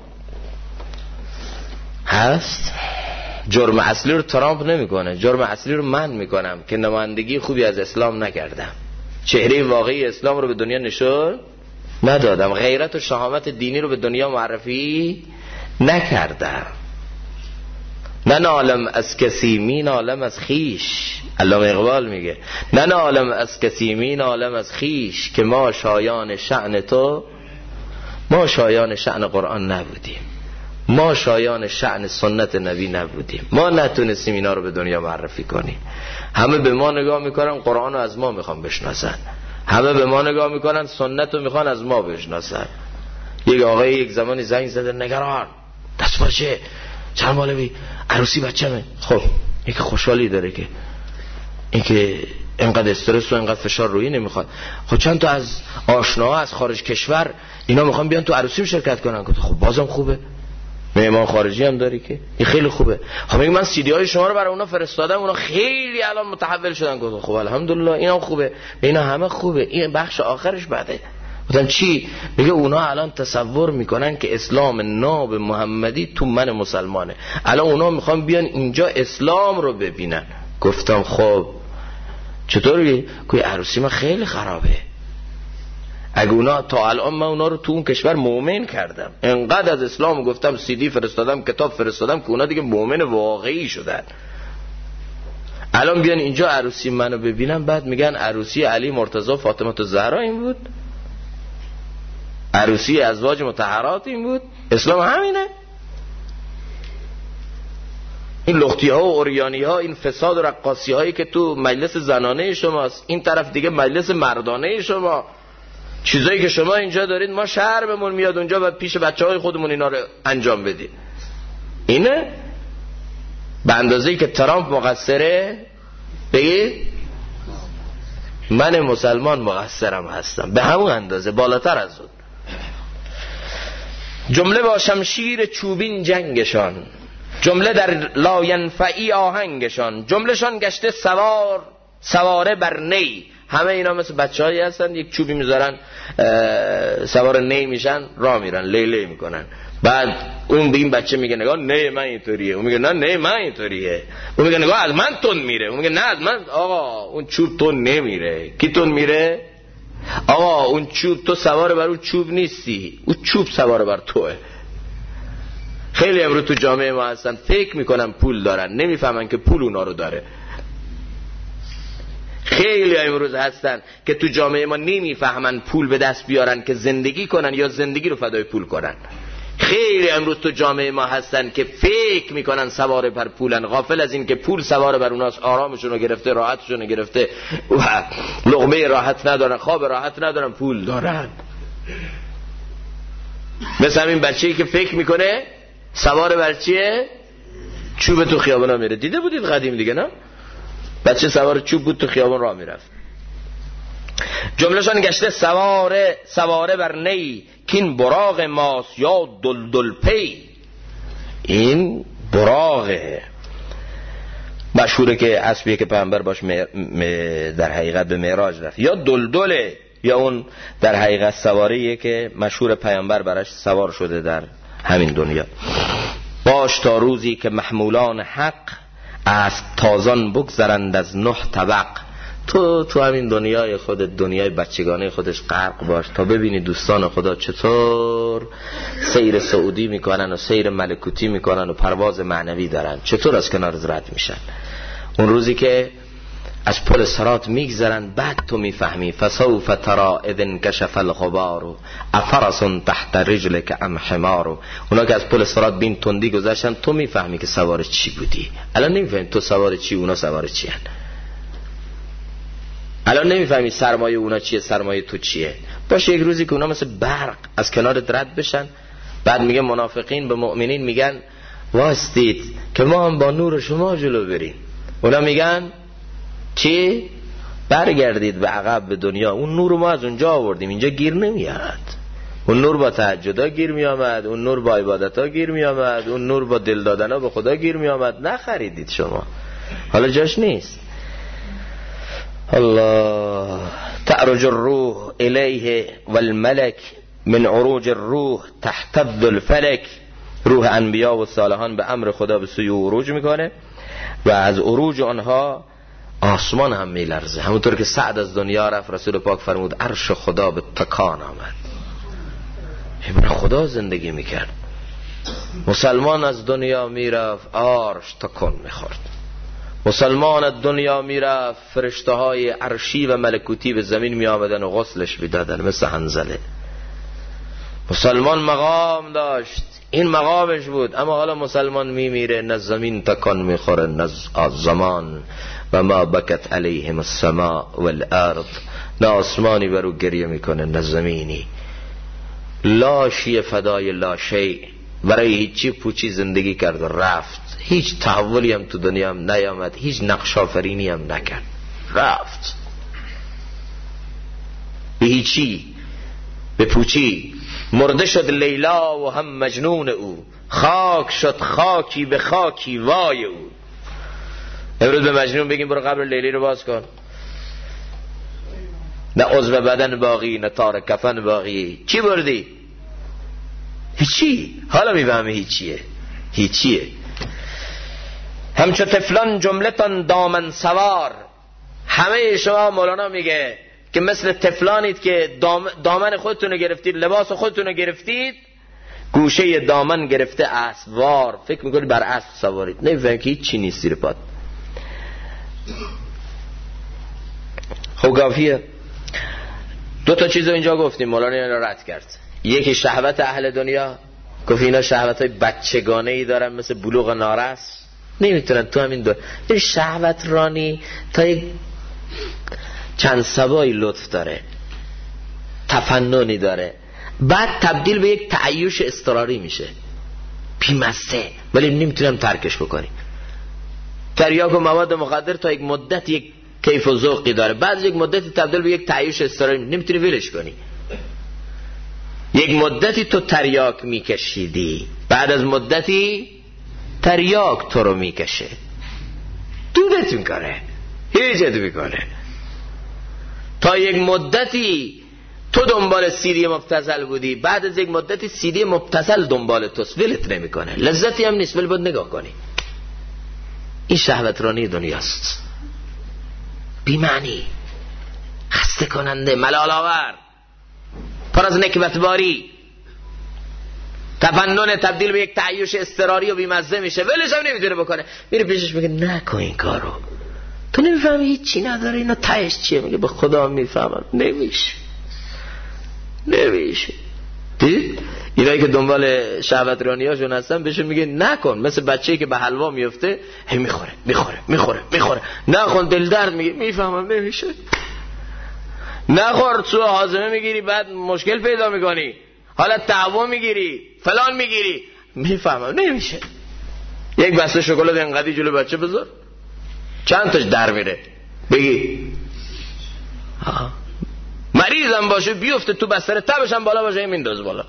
[SPEAKER 1] هست؟ جرم اصلی رو ترامپ نمیکنه، جرم اصلی رو من میکنم که نمایندگی خوبی از اسلام نکردم، چهره واقعی اسلام رو به دنیا نشون ندادم، غیرت و شهامت دینی رو به دنیا معرفی نکردم. نه نالم از کسی می نالم از خیش. علامه اقبال میگه نه نالم از کسی می نالم از خیش، که ما شایان شأن تو، ما شایان شأن قرآن نبودیم، ما شایان شأن سنت نبی نبودیم، ما نتونستیم اینا رو به دنیا معرفی کنیم. همه به ما نگاه میکنن، قرآن رو از ما میخوان بشناسن، همه به ما نگاه میکنن، سنت رو میخوان از ما بشناسن. یک آقای یک زمانی زنگ زده، نگران دست باشه چند مالوی عروسی بچمه. خب یک خوشحالی داره که این که اینقدر استرس و اینقدر فشار روی نمیخواد. خب چند تا از آشناها از خارج کشور اینا میخوان بیان تو عروسیم شرکت کنن. خب بازم خوبه، مهمان خارجی هم داری که این خیلی خوبه. خب میگم من سی دی های شما رو برای اونا فرستادم، اونا خیلی الان متحول شدن. گفتم خب الحمدلله اینم خوبه، اینا همه خوبه، این بخش آخرش بده. گفتم چی؟ میگه اونا الان تصور میکنن که اسلام ناب محمدی تو من مسلمانه، الان اونا میخوان بیان اینجا اسلام رو ببینن. گفتم خب چطوری؟ کوی عروسی من خیلی خرابه. اگه اونا تا الان من اونا رو تو اون کشور مؤمن کردم، انقدر از اسلام گفتم، سی دی فرستادم، کتاب فرستادم، که اونا دیگه مؤمن واقعی شدن. الان بیان اینجا عروسی منو ببینن، بعد میگن عروسی علی مرتضی فاطمه الزهرا این بود. عروسی ازواج مطهرات این بود؟ اسلام همینه؟ این لختی ها و عریانی ها، این فساد و رقاصی هایی که تو مجلس زنانه شماست، این طرف دیگه مجلس مردانه شما، چیزایی که شما اینجا دارید ما شرممون میاد اونجا و پیش بچه های خودمون اینا رو انجام بدیم. اینه؟ به اندازه‌ای که ترامپ مقصره بگید من مسلمان مقصرم هستم، به همون اندازه، بالاتر از اون. جمله با شمشیر چوبین جنگشان، جمله در لاینفعی آهنگشان، جملهشان گشته سواره بر نی. همه اینا مثل بچه‌هایی هستن یک چوبی میذارن سوار نی میشن، راه میرن، لی میکنن. بعد اون به این بچه میگه نگاه نه من اینطوریه، اون میگه نه من اینطوریه، اون میگه نگاه از من تون میره، اون میگه نه از من. آقا اون چوب تون نمیره. کی تون میره؟ آقا اون چوب، تو سوار بر اون چوب نیستی، اون چوب سوار بر توه. خیلی امروز تو جامعه ما هستن فکر میکنن پول دارن، نمیفهمن که پول اونا رو داره. خیلی امروز هستن که تو جامعه ما نمیفهمن پول به دست بیارن که زندگی کنن یا زندگی رو فدای پول کنن. خیلی امروز تو جامعه ما هستن که فکر میکنن سوار بر پولن، غافل از این که پول سوار بر اوناست، آرامشون رو گرفته، راحتشون رو گرفته و لقمه راحت ندارن، خواب راحت ندارن، پول دارن. مثل همین بچه‌ای که فکر میکنه سوار بر چیه؟ چوب تو خیابون میره. دیده بودید قدیم دیگه نه؟ بچه سوار چوب بود تو خیابون راه میرفت. جملهشان گشته سواره بر نی، کین براغ ماست یا دلدل پی. این براغه مشهوره که اسبیه که پیامبر باش در حقیقت به معراج رفت، یا دلدله، یا اون در حقیقت سواریه که مشهور پیامبر براش سوار شده در همین دنیا. باش تا روزی که محمولان حق اسب تازان بگذرند از 9 طبق. تو همین دنیای خودت، دنیای بچگانه خودش غرق باش تا ببینی دوستان خدا چطور سیر سعودی میکنن و سیر ملکوتی میکنن و پرواز معنوی دارن، چطور از کنار رد میشن. اون روزی که از پل صراط میگذرن، بعد تو میفهمی فسوف ترى اذ انکشف الغبار افرس تحت رجلک ام حمار. اونا که از پل صراط بین تندی گذشتن، تو میفهمی که سوار چی بودی. الان نمیفهمی تو سوار چی، اونا سوار چی هن. الان نمیفهمی سرمایه اونا چیه، سرمایه تو چیه. باشه یک روزی که اونا مثل برق از کنار رد بشن، بعد میگه منافقین به مؤمنین میگن واسطید که ما هم با نور شما جلو بریم. اونا میگن چی؟ برگردید به عقب به دنیا، اون نور ما از اونجا آوردیم، اینجا گیر نمیاد. اون نور با تهجدا گیر میامد، اون نور با عبادتا گیر میامد، اون نور با دل دادنا به خدا گیر میامد. نخریدید شما، حالا جاش نیست. الله تعرج الروح الیه والملک من عروج الروح تحتد الفلک. روح انبیا و صالحان به امر خدا به سوی عروج میکنه و از عروج آنها آسمان هم میلرزه. همونطور که سعد از دنیا رفت، رسول پاک فرمود عرش خدا به تکان آمد. برای خدا زندگی میکرد. مسلمان از دنیا میرفت، عرش تکان میخورد. مسلمان از دنیا میرفت، فرشته های عرشی و ملکوتی به زمین میآمدن و غسلش میدادن مثل حنظله. مسلمان مقام داشت، این مقامش بود. اما حالا مسلمان میمیره، نه زمین تکان میخوره نه زمان. و ما بکت علیهم السماء والارض. نه آسمانی برو گریه میکنه نه زمینی. لاشی فدای لاشی، برای هیچی پوچی زندگی کرد و رفت. هیچ تحولی هم تو دنیا هم نیامد، هیچ نقش آفرینی هم نکرد، رفت به هیچی، به پوچی. مرده شد لیلا و هم مجنون او، خاک شد خاکی به خاکی وای او. امروز به مجنون بگیم برو قبر لیلی رو باز کن، نه عضو بدن باقی نه تار کفن باقی. چی بردی؟ هیچی. حالا میفهمی هیچیه. همچو تفلان جملتان دامن سوار. همه شما مولانا میگه که مثل تفلانید که دامن خودتون رو گرفتید، لباس خودتون رو گرفتید، گوشه دامن گرفته اسوار. فکر میکنید بر اسب سوارید، نمیفهمید که هیچ چی نیست زیر پات. خب کافیه. 2 تا چیز رو اینجا گفتیم، مولانا اینا رد کرد. یکی شهوت اهل دنیا، گفت اینا شهوت‌های بچگانه‌ای دارن مثل بلوغ نارس، نمیتونن تو همین دو. این شهوت رانی تا یک چند سبایی لطف داره، تفننی داره، بعد تبدیل به یک تعیش اضطراری میشه، بی‌مزه، ولی نمیتونم ترکش بکنی. تریاک و مواد مخدر تا یک مدت یک کیف و ذوقی داره، بعد یک مدتی تبدیل به یک تعیش اضطراری، نمیتونی ولش کنی. یک مدتی تو تریاک میکشیدی، بعد از مدتی تریاک تو رو میکشه، دودت میکنه، هیچت میکنه. تا یک مدتی تو دنبال سیدی مبتذل بودی، بعد از یک مدتی سیدی مبتذل دنبال توست، ولت نمیکنه، لذتی هم نیست، ولی باید نگاه کنی. این شهوت رانی دنیاست، بی معنی، خسته کننده، ملال آور، پر از نکبت باری، تفنن تبدیل به یک تعیش اضطراری و بیمزه میشه، ولش هم نمیتونه بکنه. میره پیشش میگه نکن این کارو، تو نمیفهمی هیچی نداره، اینا تهش چیه؟ میگه به خدا میفهمم. نمیشه. دید؟ اینایی که دنبال شهوت رانیاشون هستن بهشون میگه نکن، مثل بچه‌ای که به حلوا میفته هی میخوره. نخون، دل درد میگه میفهمم نمیشه. نخور، سوء هاضمه میگیری، بعد مشکل پیدا میکنی، حالت تعوم میگیری، فلان میگیری، میفهمم نمیشه. یک بسته شکلات انقدی جلو بچه بذار، چند تاش در میره، بگی مریضم باشه بیفته تو بستر، تبش هم بالا باشه مینداز بالا.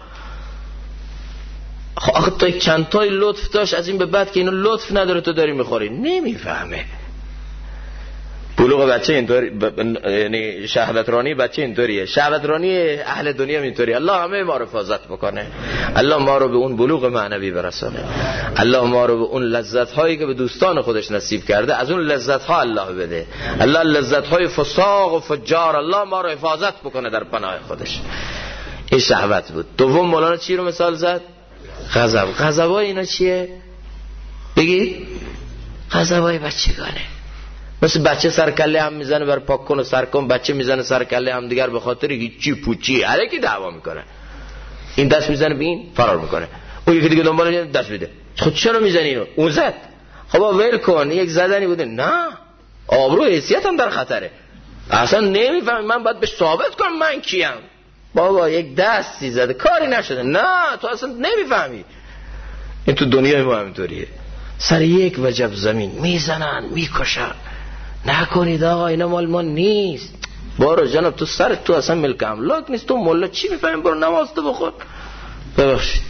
[SPEAKER 1] آخه تا چند تای لطف داشت، از این به بعد که اینو لطف نداره تو داری میخوری، نمیفهمه. بلوغ بچه اینطوری، یعنی شهوت رانی بچه اینطوریه، شهوت رانی اهل دنیا اینطوریه. الله همه ما رو حفاظت بکنه، الله ما رو به اون بلوغ معنوی برسونه، الله ما رو به اون لذت هایی که به دوستان خودش نصیب کرده از اون لذت ها الله بده. الله لذت های فساق و فجار الله ما رو حفاظت بکنه در پناه خودش. این شهوت بود. دوم مولانا چی رو مثال زد؟ غضب. غضبای اینا چیه؟ بگید. غضبای بچگانه، مثل بچه سرکله هم میزنه بر پاک کن و سر کن، بچه میزنه سرکله هم دیگر به خاطر هیچی پوچی الکی دعوا میکنه، این دست میزنه به این فرار میکنه، اون یکی دیگه دنبالش دست میده، خود چرا میزنی اینو؟ اون زد، خب ول کن، یک زدنی بوده، نه آبرو حیثیت هم در خطره، اصلا نمیفهمی، من باید بهش ثابت کنم من کیم. بابا یک دستی زده کاری نشده، نه تو اصلا نمیفهمی. این تو دنیای ما همینطوریه، سر یک وجب زمین میزنن میکشن. نکنید آقا اینا مال ما نیست. بارو جناب تو سرت تو اصلا ملک املاک نیست، تو مولا چی میفهمی؟ برو نماز تو بخون. ببخشید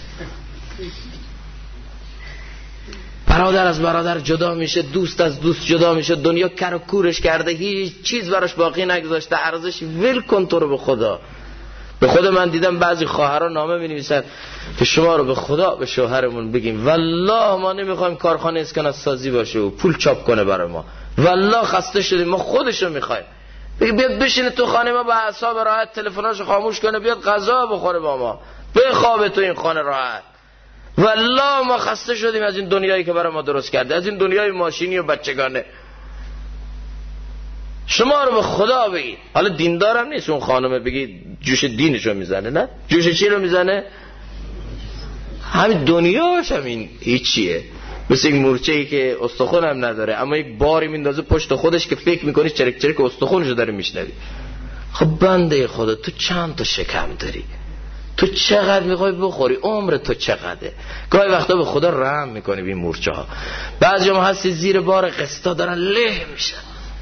[SPEAKER 1] برادر از برادر جدا میشه، دوست از دوست جدا میشه، دنیا کر و کورش کرده، هیچ چیز براش باقی نگذاشته، ارزش ول کن تو رو به خدا. به خدا من دیدم بعضی خواهرها نامه می‌نویسن که شما رو به خدا به شوهرمون بگیم والله ما نمیخوایم کارخانه اسکناس سازی باشه و پول چاپ کنه برای ما، والله خسته شدیم، ما خودشو میخوایم. بگی بیاد بشینه تو خانه ما با اعصاب راحت، تلفناشو خاموش کنه، بیاد غذا بخوره با ما، بخوابه تو این خانه راحت. والله ما خسته شدیم از این دنیایی که برای ما درست کرده، از این دنیای ماشینی و بچگانه. شما رو به خدا بگید. حالا دیندارم نیست اون خانمه، بگید جوش دینشو میزنه، نه جوش چی رو میزنه؟ همین دنیاش همین هیچیه، مثل یک مورچه‌ای که استخون هم نداره اما یک باری میندازه پشت خودش که فکر میکنی چرک چرک استخونشو داره میشنوی. خب بنده خدا تو چند تا شکم داری؟ تو چقدر میخوای بخوری؟ عمر تو چقدره؟ گاهی وقتا به خدا رحم میکنی به این مورچه ها. بعضی هم هستی زیر بار قسطا دارن له میشن،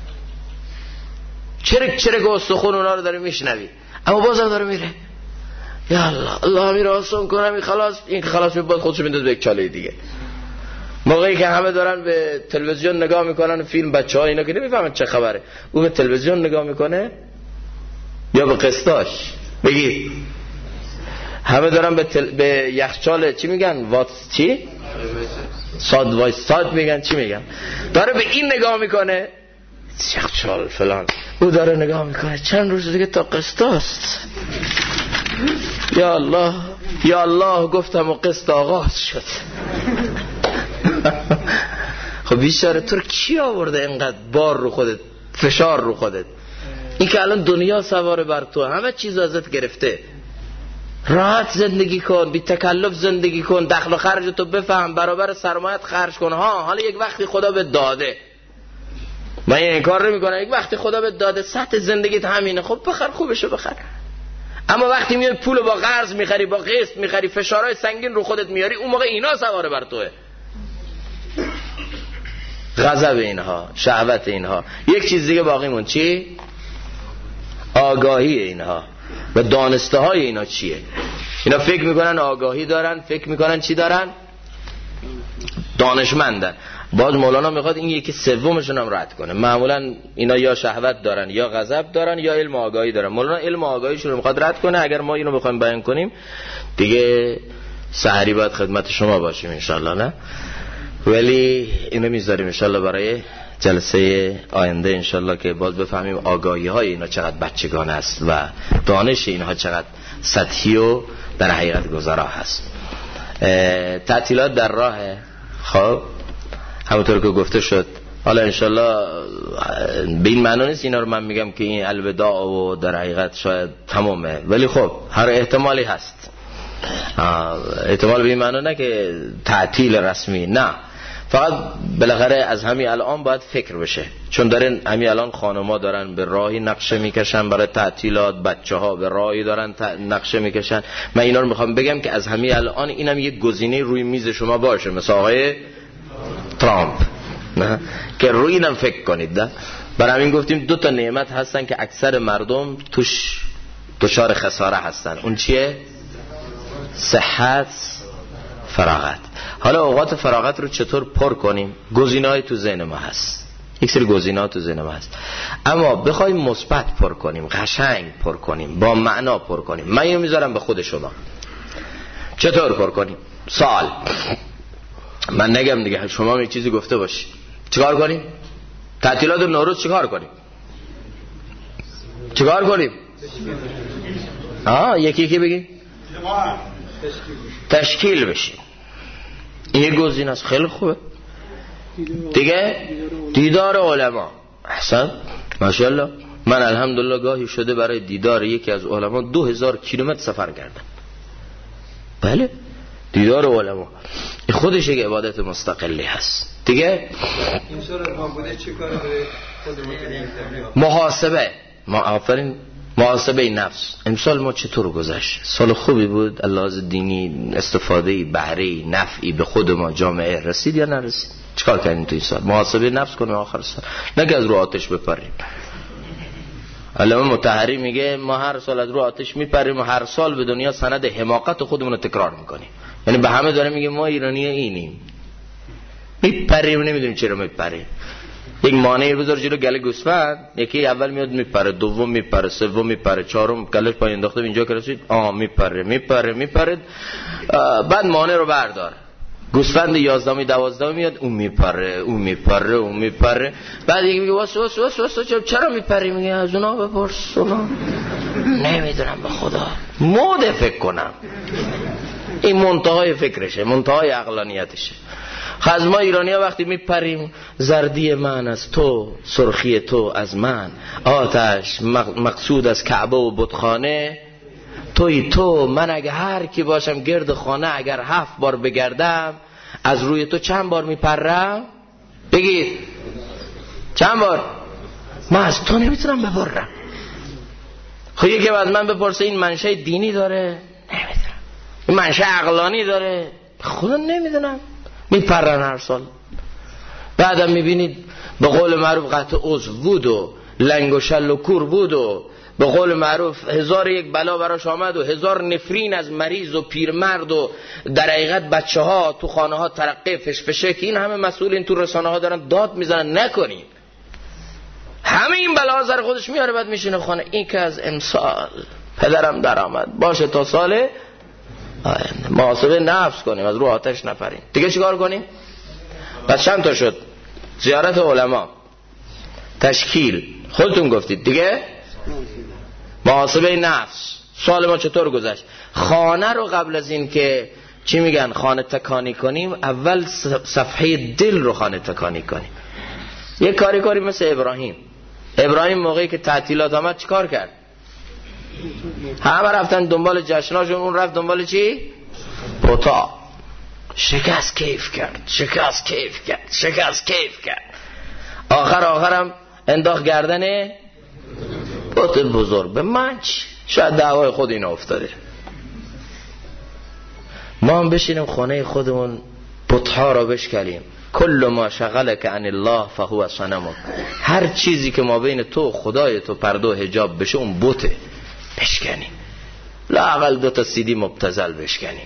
[SPEAKER 1] چرک چرک استخون اونا رو داره میشنوی، اما بازم داره میره. یا الله الله میره آسان کنم، این خلاص میباد خودشو میندازه به یک چاله دیگه. موقعی که همه دارن به تلویزیون نگاه میکنن، فیلم، بچه‌ها اینا که نمیفهمن چه خبره، او به تلویزیون نگاه میکنه یا به قسطاش؟ بگید. همه دارن به یخچال چی میگن؟ چی؟ ساد میگن، چی میگن؟ داره به این نگاه میکنه، یخچال فلان، او داره نگاه میکنه چند روز دیگه تا قسطاست. یا الله یا الله گفتم و قسط آغاز شد. خب بیچاره تو رو کی آورده اینقدر بار رو خودت، فشار رو خودت؟ این که الان دنیا سوار بر تو، همه چیز ازت گرفته، راحت زندگی کن، بی تکلف زندگی کن، دخل و خرجتو بفهم، برابر سرمایت خرج کن. حالا یک وقتی خدا به داده، من این کار نمی کنم، یک وقتی خدا به داده سطح زندگیت همینه، خب بخر، خوبشو بخر. اما وقتی میای پول با قرض میخری، با قسط میخری، فشارهای سنگین رو خودت میاری، اون موقع اینا سواره بر توه. غضب اینها، شهوت اینها. یک چیز دیگه باقی مون چی؟ آگاهی اینها و دانسته های اینا چیه. اینا فکر میکنن آگاهی دارن، فکر میکنن چی دارن؟ دانشمندن. باز مولانا میخواد این یکی سومشون هم رد کنه. معمولا اینا یا شهوت دارن، یا غضب دارن، یا علم و آگاهی دارن. مولانا علم و آگاهیشون رو میخواد رد کنه. اگر ما اینو بخوایم بیان کنیم دیگه سحری باید خدمت شما باشیم انشالله، نه؟ ولی اینو میذاریم انشالله برای جلسه آینده انشالله که باز بفهمیم آگاهی های اینا چقدر بچگانه است و دانش اینها چقدر سطحی و در حقیقت گذرا هست. تعطیلات در راهه. خب همونطور که گفته شد، حالا انشالله به این معنی نیست اینا رو من میگم که این الوداع و در حقیقت شاید تمامه، ولی خب هر احتمالی هست. احتمال به این معنی نه که تعطیل رسمی، نه، فقط بالاخره از همین الان باید فکر بشه، چون دارن همین الان خانم‌ها دارن به راهی نقشه میکشن برای تعطیلات، بچه‌ها به راهی دارن نقشه میکشن. من اینا رو میخوام بگم که از همین الان اینم یک گزینه روی میز شما باشه، مثل آقای ترامپ، نه که روی اینم فکر کنید. نه برای همین گفتیم دو تا نعمت هستن که اکثر مردم توش دچار خساره هستن. اون چیه؟ صحت، فراغت. حالا اوقات فراغت رو چطور پر کنیم؟ گزینه‌ای تو ذهن ما هست، یک سری گزینه‌ها تو ذهن ما هست، اما بخوایم مثبت پر کنیم، قشنگ پر کنیم، با معنا پر کنیم. من اینو میذارم به خود شما چطور پر کنیم. سوال من نگم دیگه، شما یه چیزی گفته باشی. چیکار کنیم؟ تعطیلات نوروز چیکار کنیم؟ چیکار کنیم؟ یکی یکی بگی. تشکیل بشیم. این یه گزینه است، خیلی خوبه. دیگه دیدار علما. احسن، ماشاءالله. من الحمدلله گاهی شده برای دیدار یکی از علما 2000 کیلومتر سفر کردم. بله، دیدار علما خودش یک عبادت مستقلی هست. دیگه محاسبه، آفرین، محاسبه نفس. امسال ما چطور گذشت؟ سال خوبی بود؟ لحاظ دینی استفاده بهره نفعی به خود ما جامعه رسید یا نرسید؟ چیکار کردیم تو این سال؟ محاسبه نفس کنیم آخر سال، نه که از رو آتش بپریم. علامه مطهری میگه ما هر سال از رو آتش میپریم و هر سال به دنیا سند حماقت خودمون رو تکرار میکنیم. یعنی به همه داره میگه ما ایرانی اینیم، میپریم، نمیدونیم چرا میپریم. یک مانعی بذار جلو گله گوسفند، یکی اول میاد میپره، دوم میپره، سوم میپره، چهارم گلهش پایین انداخته اینجا که رسید میپره، بعد مانع رو بردار. گوسفند 11 12 میاد، اون میپره، بعد یکی میگه واس چرا میپری؟ میگه از اونا بپرس، اونا نمیدونم به خدا، مود فکر کنم. این منتهای فکرشه، منتهای عقلانیتشه. از ما ایرانی ها وقتی میپریم، زردی من از تو، سرخی تو از من، آتش مقصود از کعبه و بتخانه، توی تو، من اگه هر کی باشم گرد خانه، اگر 7 بار بگردم از روی تو چند بار میپرم؟ بگید چند بار؟ من از تو نمیتونم بپرم. خب یکی بعد من بپرسه این منشأ دینی داره؟ نمیدونم. این منشأ عقلانی داره؟ خدا نمیدونم. میپرن هر سال. بعدم میبینید به قول معروف قطع عضو بود و لنگ و شل و کور بود و به قول معروف 1001 بلا براش آمد و 1000 نفرین از مریض و پیرمرد و در حقیقت بچه ها تو خانه ها ترقه فشفشه که این همه مسئولین تو رسانه ها دارن داد میزنن نکنین. همه این بلا سر خودش میاره، بعد میشینه خانه. این که از امسال پدرم در آمد، باشه تا سال محاسبه نفس کنیم، از رو آتش نپریم. دیگه چیکار کنیم؟ پس چند تا شد؟ زیارت علما، تشکیل، خودتون گفتید. دیگه محاسبه نفس. سال ما چطور گذشت؟ خانه رو قبل از این که چی میگن خانه تکانی کنیم، اول صفحه دل رو خانه تکانی کنیم. یک کاری مثل ابراهیم موقعی که تعطیلات آمد چیکار کرد؟ همه رفتن دنبال جشناشون، اون رفت دنبال چی؟ پوتا. شکست کیف کرد. آخرم انداخت گردن بت بزرگ. به من شاید دعوای خود این افتاده. ما هم بشینیم خانه خودمون بت‌ها را بشکنیم. کل ما شغلک عن الله فهو صنمک. هر چیزی که ما بین تو خدای تو پرده و حجاب بشه اون بته بشکنی. لااقل 2 تا CD مبتذل بشکنی.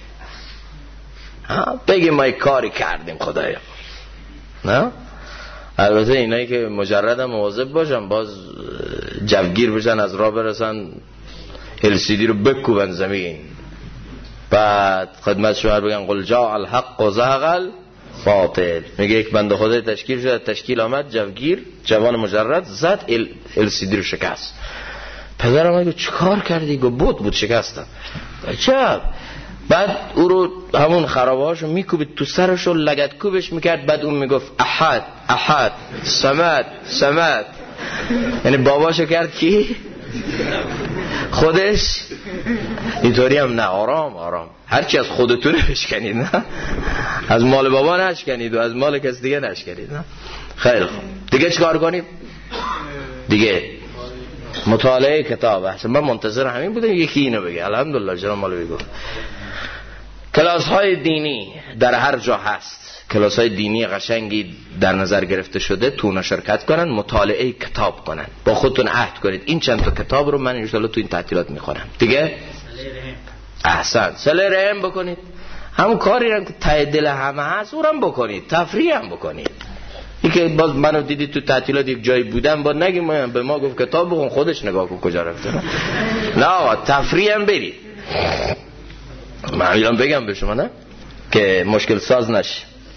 [SPEAKER 1] بگیم ما یک کاری کردیم خدایا. نه؟ البته اینایی که مجرد هم مواظب باشن، باز جوگیر بشن از راه برسن LCD رو بکوبن زمین، بعد خدمت شما بگن قل جاء الحق و زهق الباطل. میگه یک بنده خدای تشکیل شد، تشکیل آمد، جوگیر جوان مجرد زد LCD رو شکست. پدرم میگه چیکار کردی؟ گفت بود شکستم. عجب. بعد او رو همون خرابهاشو میکوبید تو سرشو، لگد کوبش میکرد. بعد اون میگفت احد صمد. یعنی باباشو کرد کی؟ خودش. اینطوری هم نه، آرام هرچی از خودتونه بشکنید، نه از مال بابا نشکنید و از مال کس دیگه نشکنید. نه خیلی خوب. دیگه چیکار کنیم؟ دیگه مطالعه کتاب. احسن من منتظر همین بودم یکی اینو بگه. الحمدلله جناب مولوی گفت کلاس های دینی در هر جا هست، کلاس های دینی قشنگی در نظر گرفته شده، تو اونا شرکت کنن، مطالعه کتاب کنن، با خودتون عهد کنید این چند تا کتاب رو من ان شاء الله تو این تعطیلات میخونم. دیگه احسن صله رحم بکنید. همون کاری رو که ته دل همه هست اونم بکنید، تفریح هم بکنید. این که باز منو دیدید تو تعطیلات یک جایی بودم، با نگیم به ما گفت کتاب بخون، خودش نگاه کن کجا رفته. نه آقا تفریح هم برید. من الان بگم به شما نه که مشکل ساز نشه.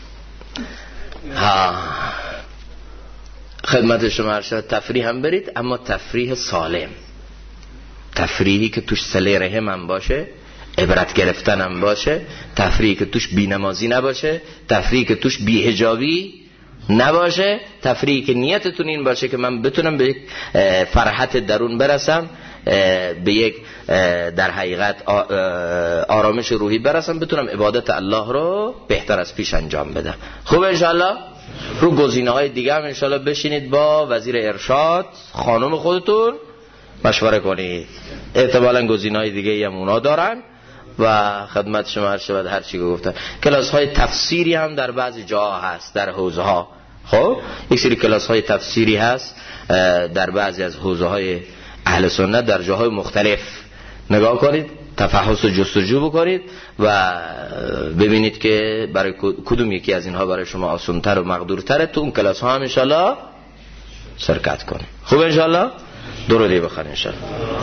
[SPEAKER 1] خدمت شما ارشد تفریح هم برید، اما تفریح سالم، تفریحی که توش صله رحم هم باشه، عبرت گرفتن هم باشه، تفریحی که توش بی‌نمازی نباشه، تفریحی که توش بی‌حجابی نباشه، تفریحی که نیتتون این باشه که من بتونم به یک فرحت درون برسم، به یک در حقیقت آرامش روحی برسم، بتونم عبادت الله رو بهتر از پیش انجام بدم. خوب انشالله رو گزینه‌های دیگه هم انشالله بشینید با وزیر ارشاد خانم خودتون مشوره کنید. احتمالاً گزینه‌های دیگه هم اونا دارن و خدمت شما هر شود هر چی گفتن. کلاس‌های تفسیری هم در بعضی جاها هست، در حوزه‌ها. خب یک سری کلاس‌های تفسیری هست در بعضی از حوزه‌های اهل سنت در جاهای مختلف. نگاه کنید، تفحص و جستجو بکنید و ببینید که برای کدوم یکی از اینها برای شما آسان‌تر و مقدورتره. تو اون کلاس ها هم انشالله شرکت کنید. خوب انشالله درودی بخوانید انشالله.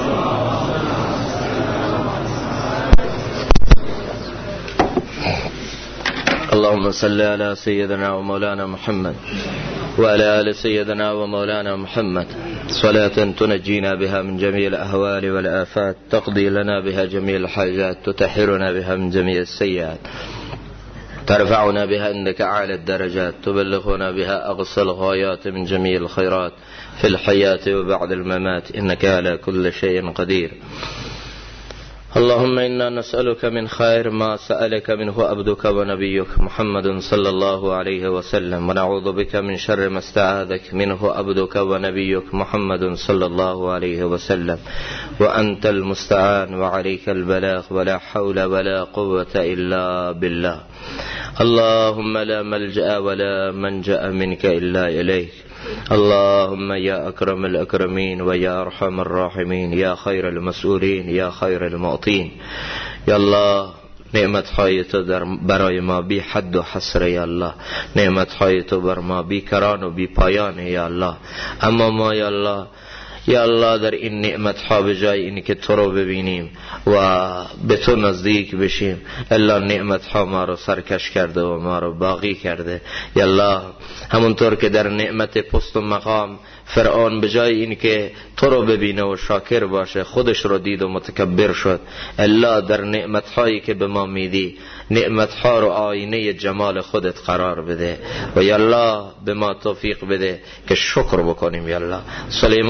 [SPEAKER 1] اللهم صل على سيدنا ومولانا محمد وعلى آل سيدنا ومولانا محمد صلاة تنجينا بها من جميع الأهوال والآفات، تقضي لنا بها جميع الحاجات، تطهرنا بها من جميع السيئات، ترفعنا بها عندك أعلى الدرجات، تبلغنا بها أقصى الغايات من جميع الخيرات في الحياة وبعد الممات، إنك على كل شيء قدير. اللهم إنا نسألك من خير ما سألك منه عبدك ونبيك محمد صلى الله عليه وسلم، ونعوذ بك من شر ما استعاذك منه عبدك ونبيك محمد صلى الله عليه وسلم، وأنت المستعان وعليك البلاغ، ولا حول ولا قوة إلا بالله. اللهم لا ملجأ ولا منجأ منك إلا إليك. اللهم يا أكرم الأكرمين ويا أرحم الراحمين، يا خير المسؤولين، يا خير المعطين. يا الله نعمت های تو برای ما بی حد و حصر یا الله، نعمت های تو بر ما بی کران و بی پایان یا الله. اما ما یا الله در این نعمت ها به جای اینی که تو رو ببینیم و به تو نزدیک بشیم، الا نعمت ها ما رو سرکش کرده و ما رو باقی کرده. یا الله همونطور که در نعمت پست و مقام فرعون به جای این که تو رو ببینه و شاکر باشه خودش رو دید و متکبر شد، الا در نعمت هایی که به ما میدی نعمت ها رو آینه جمال خودت قرار بده و یا الله به ما توفیق بده که شکر بکنیم. یا الله سلیمان از تو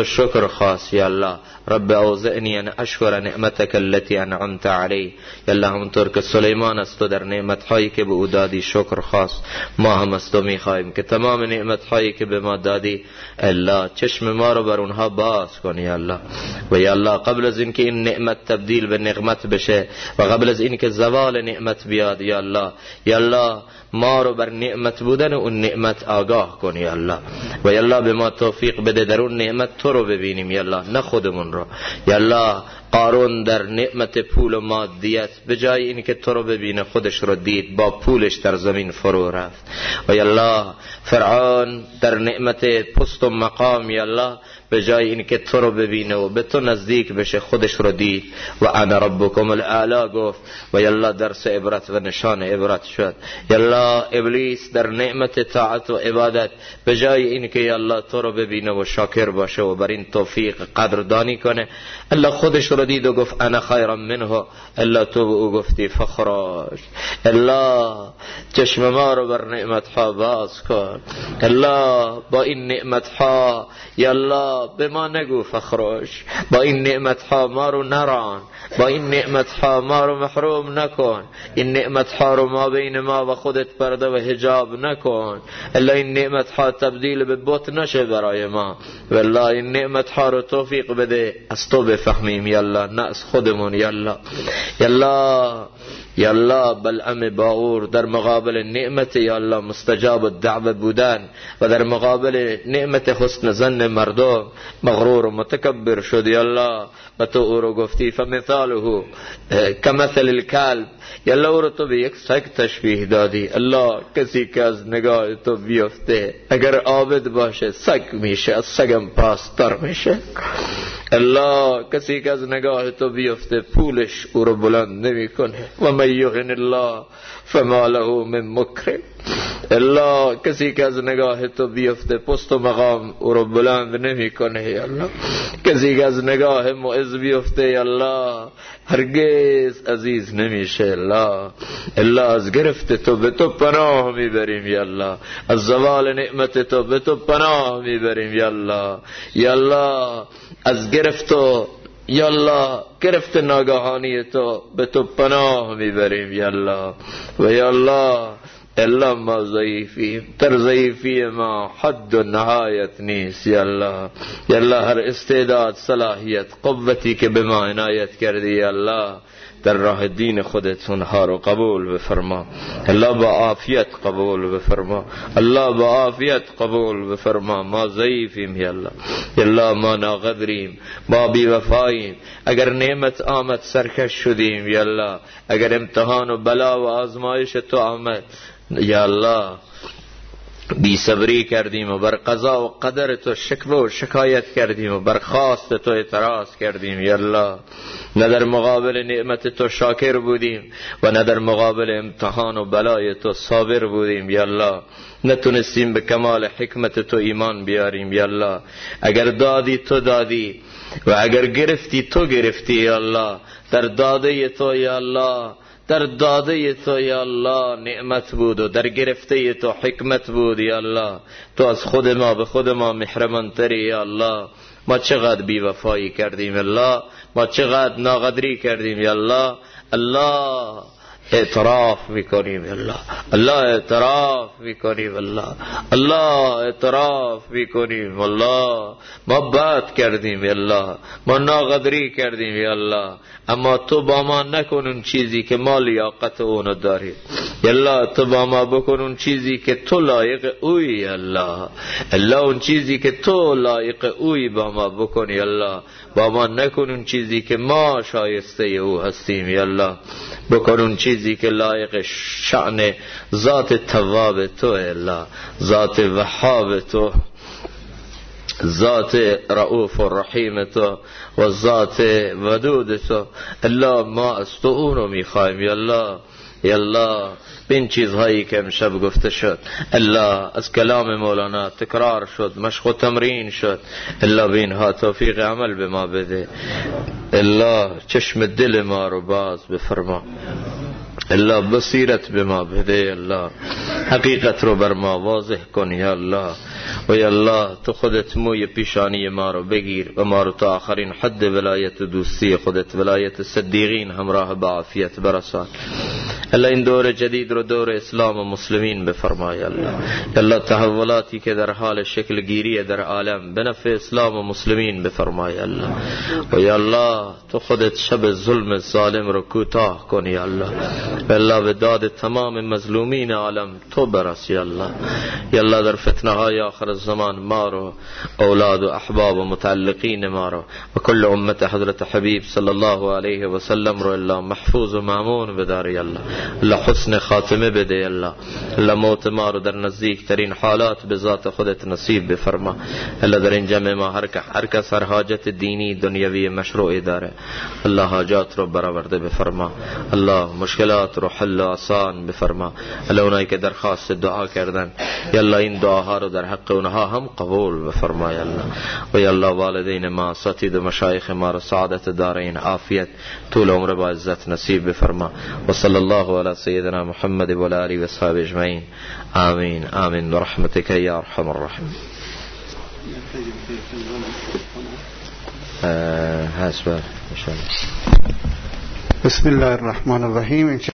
[SPEAKER 1] تو شکر خواست یا الله. رب اوزعنی ان اشکر نعمتک التي انعمت علی. یا الله همونطور که سلیمان از تو در نعمتهایی که به او دادی شکر خواست، ما هم از تو میخواهیم که تمام نعمتهایی که به ما دادی الله چشم ما رو بر اونها باز کن یا الله. و یا الله قبل از اینکه این نعمت تبدیل به نقمت بشه و قبل از اینکه زوال نعمت بیاد یا الله ما رو بر نعمت بودن اون نعمت آگاه کن یا الله. و یا الله به ما توفیق بده در اون نعمت تو رو ببینیم یا الله، نه خودمون رو یا الله. قارون در نعمت پول و مادیت به جای اینکه تو رو ببینه خودش رو دید، با پولش در زمین فرو رفت. و یا الله فرعون در نعمت پست و مقام یا الله به جای اینکه تو رو ببینه و به تو نزدیک بشه خودش رو دید و انا ربکم الاعلی گفت و یا الله درس عبرت و نشان عبرت شد. یا الله ابلیس در نعمت طاعت و عبادت به جای اینکه یا الله تو رو ببینه و شاکر باشه و بر این توفیق قدردانی کنه، الله خودش رو دید و گفت انا خیر منه. الله تو به او گفتی فخرج. الله چشم ما رو بر نعمت ها باز کن. الله با این نعمت ها یا الله به ما نگو فخرج، با این نعمت ها ما رو نران، با این نعمت ها ما رو محروم نکن، این نعمت ها رو ما بین ما و خودت پرده و حجاب نکن. الله این نعمت ها تبدیل به بت نشه برای ما. والله این نعمت ها رو توفیق بده از تو بفهمیم یا الله، نه از خودمون یا الله. یا الله یا الله بلعم باور در مقابل نعمت یا الله مستجاب الدعوه بودن و در مقابل نعمت حسن ظن مردم مغرور و متکبر شد یا الله. و تو او رو گفتی فمثاله کمثل الکلب. یا الله او رو تو به یک سگ تشبیه دادی. الله کسی که از نگاه تو بیفته اگر عابد باشه سگ میشه، از سگم پاستر میشه. الله کسی که از نگاه تو بیفته پولش او رو بلند نمی کنه. و من یهن الله فما له من مکرم. الله کسی که از نگاه تو بیفته پست و مقام او رو بلند نمی کنه یا الله. کسی که از نگاه معز بیفته یا الله هرگز عزیز نمیشه. الله از گرفت تو به تو پناه میبریم یا الله، از زوال نعمت تو به تو پناه میبریم یا الله. یا الله از گرفت تو یا الله گرفت ناگهانی تو به تو پناه میبریم یا الله. و یا الله الا ما ضعیفیم، در ضعیفی ما حد و نهایت نیست یا الله. یا الله هر استعداد صلاحیت قوتی که به ما عنایت کردی یا الله در راه دین خودت اونها رو قبول بفرما. الله با عافیت قبول بفرما. الله با عافیت قبول بفرما. ما ضعیفیم یا الله. یا الله ما ناقدریم، ما بی وفاییم. اگر نعمت آمد سرکش شدیم یا الله. اگر امتحان و بلا و آزمایش تو آمد یا الله بی صبری کردیم و بر قضا و قدر تو شکوه و شکایت کردیم و بر خواست تو اعتراض کردیم یا الله. نه در مقابل نعمت تو شاکر بودیم و نه در مقابل امتحان و بلای تو صابر بودیم یا الله. نتونستیم به کمال حکمت تو ایمان بیاریم یا الله. اگر دادی تو دادی و اگر گرفتی تو گرفتی یا الله. در داده تو یا الله، در داده تو یا الله نعمت بود و در گرفته تو حکمت بود یا الله. تو از خود ما به خود ما محرمانتری یا الله. ما چقدر بی وفایی کردیم الله، ما چقدر ناقدری کردیم یا الله. الله اعتراف میکنیم الله، الله اعتراف میکنیم الله، الله اعتراف میکنیم الله. ما بد کردیم الله، ما ناقدری کردیم الله، اما تو با ما نکن اون چیزی که ما لیاقت اونو داریم الله. تو با ما بکن اون چیزی که تو لایق اوی الله. الله اون چیزی که تو لایق اوی با ما بکنی الله. با ما نکن اون چیزی که ما شایسته او هستیم الله. بکن اون چیزی که لایق شأن ذات تواب تو الله، ذات وهاب تو، ذات رؤوف و رحیم تو و ذات ودود تو الله. ما از تو اونو میخوایم یا الله. یا الله به این چیزهایی که امشب گفته شد الله، از کلام مولانا تکرار شد، مشق و تمرین شد الله، به اینها توفیق عمل به ما بده الله. چشم دل ما رو باز بفرما الله، بصیرت به ما بده الله، حقیقت رو بر ما واضح کن یا الله. و یا الله تو خودت موی پیشانی ما رو بگیر و ما رو تا آخرین حد ولایت و دوستی خودت، ولایت صدیقین همراه با عافیت برسان. الله این دور جدید رو دور اسلام و مسلمین بفرمای. الله تحولاتی که در حال شکل گیری در عالم به نفع اسلام و مسلمین بفرمای. الله و یا الله تو خودت شب ظلم ظالم رو کوتاه کن. یا الله و الله به داد تمام مظلومین عالم تو برس. یا الله یا الله در فتنه های آخر الزمان ما رو، اولاد و احباب و متعلقین ما رو و کل امت حضرت حبیب صلی الله علیه و سلم رو الله محفوظ و مامون بداری. الله الله حسن خاتمه بده. الله موت ما رو در نزدیک ترین حالات به ذات خودت نصیب بفرما. الله در این جمع ما هر کس هر حاجت دینی دنیوی مشروعی داره الله حاجات رو برآورده بفرما. الله مشکلات رو حل آسان بفرما. الله اونایی که درخواست دعا کردن یا الله این دعاها رو در حق اونها هم قبول بفرما. یا الله و یا الله والدین ما، اساتید و مشایخ ما رو سعادت دارین، عافیت، طول عمر با عزت نصیب بفرما. و صلی الله علی سیدنا محمد و علی آله و اصحابه اجمعین. آمین آمین برحمتک یا ارحم الراحمین. حسب.
[SPEAKER 2] بسم الله الرحمن الرحیم.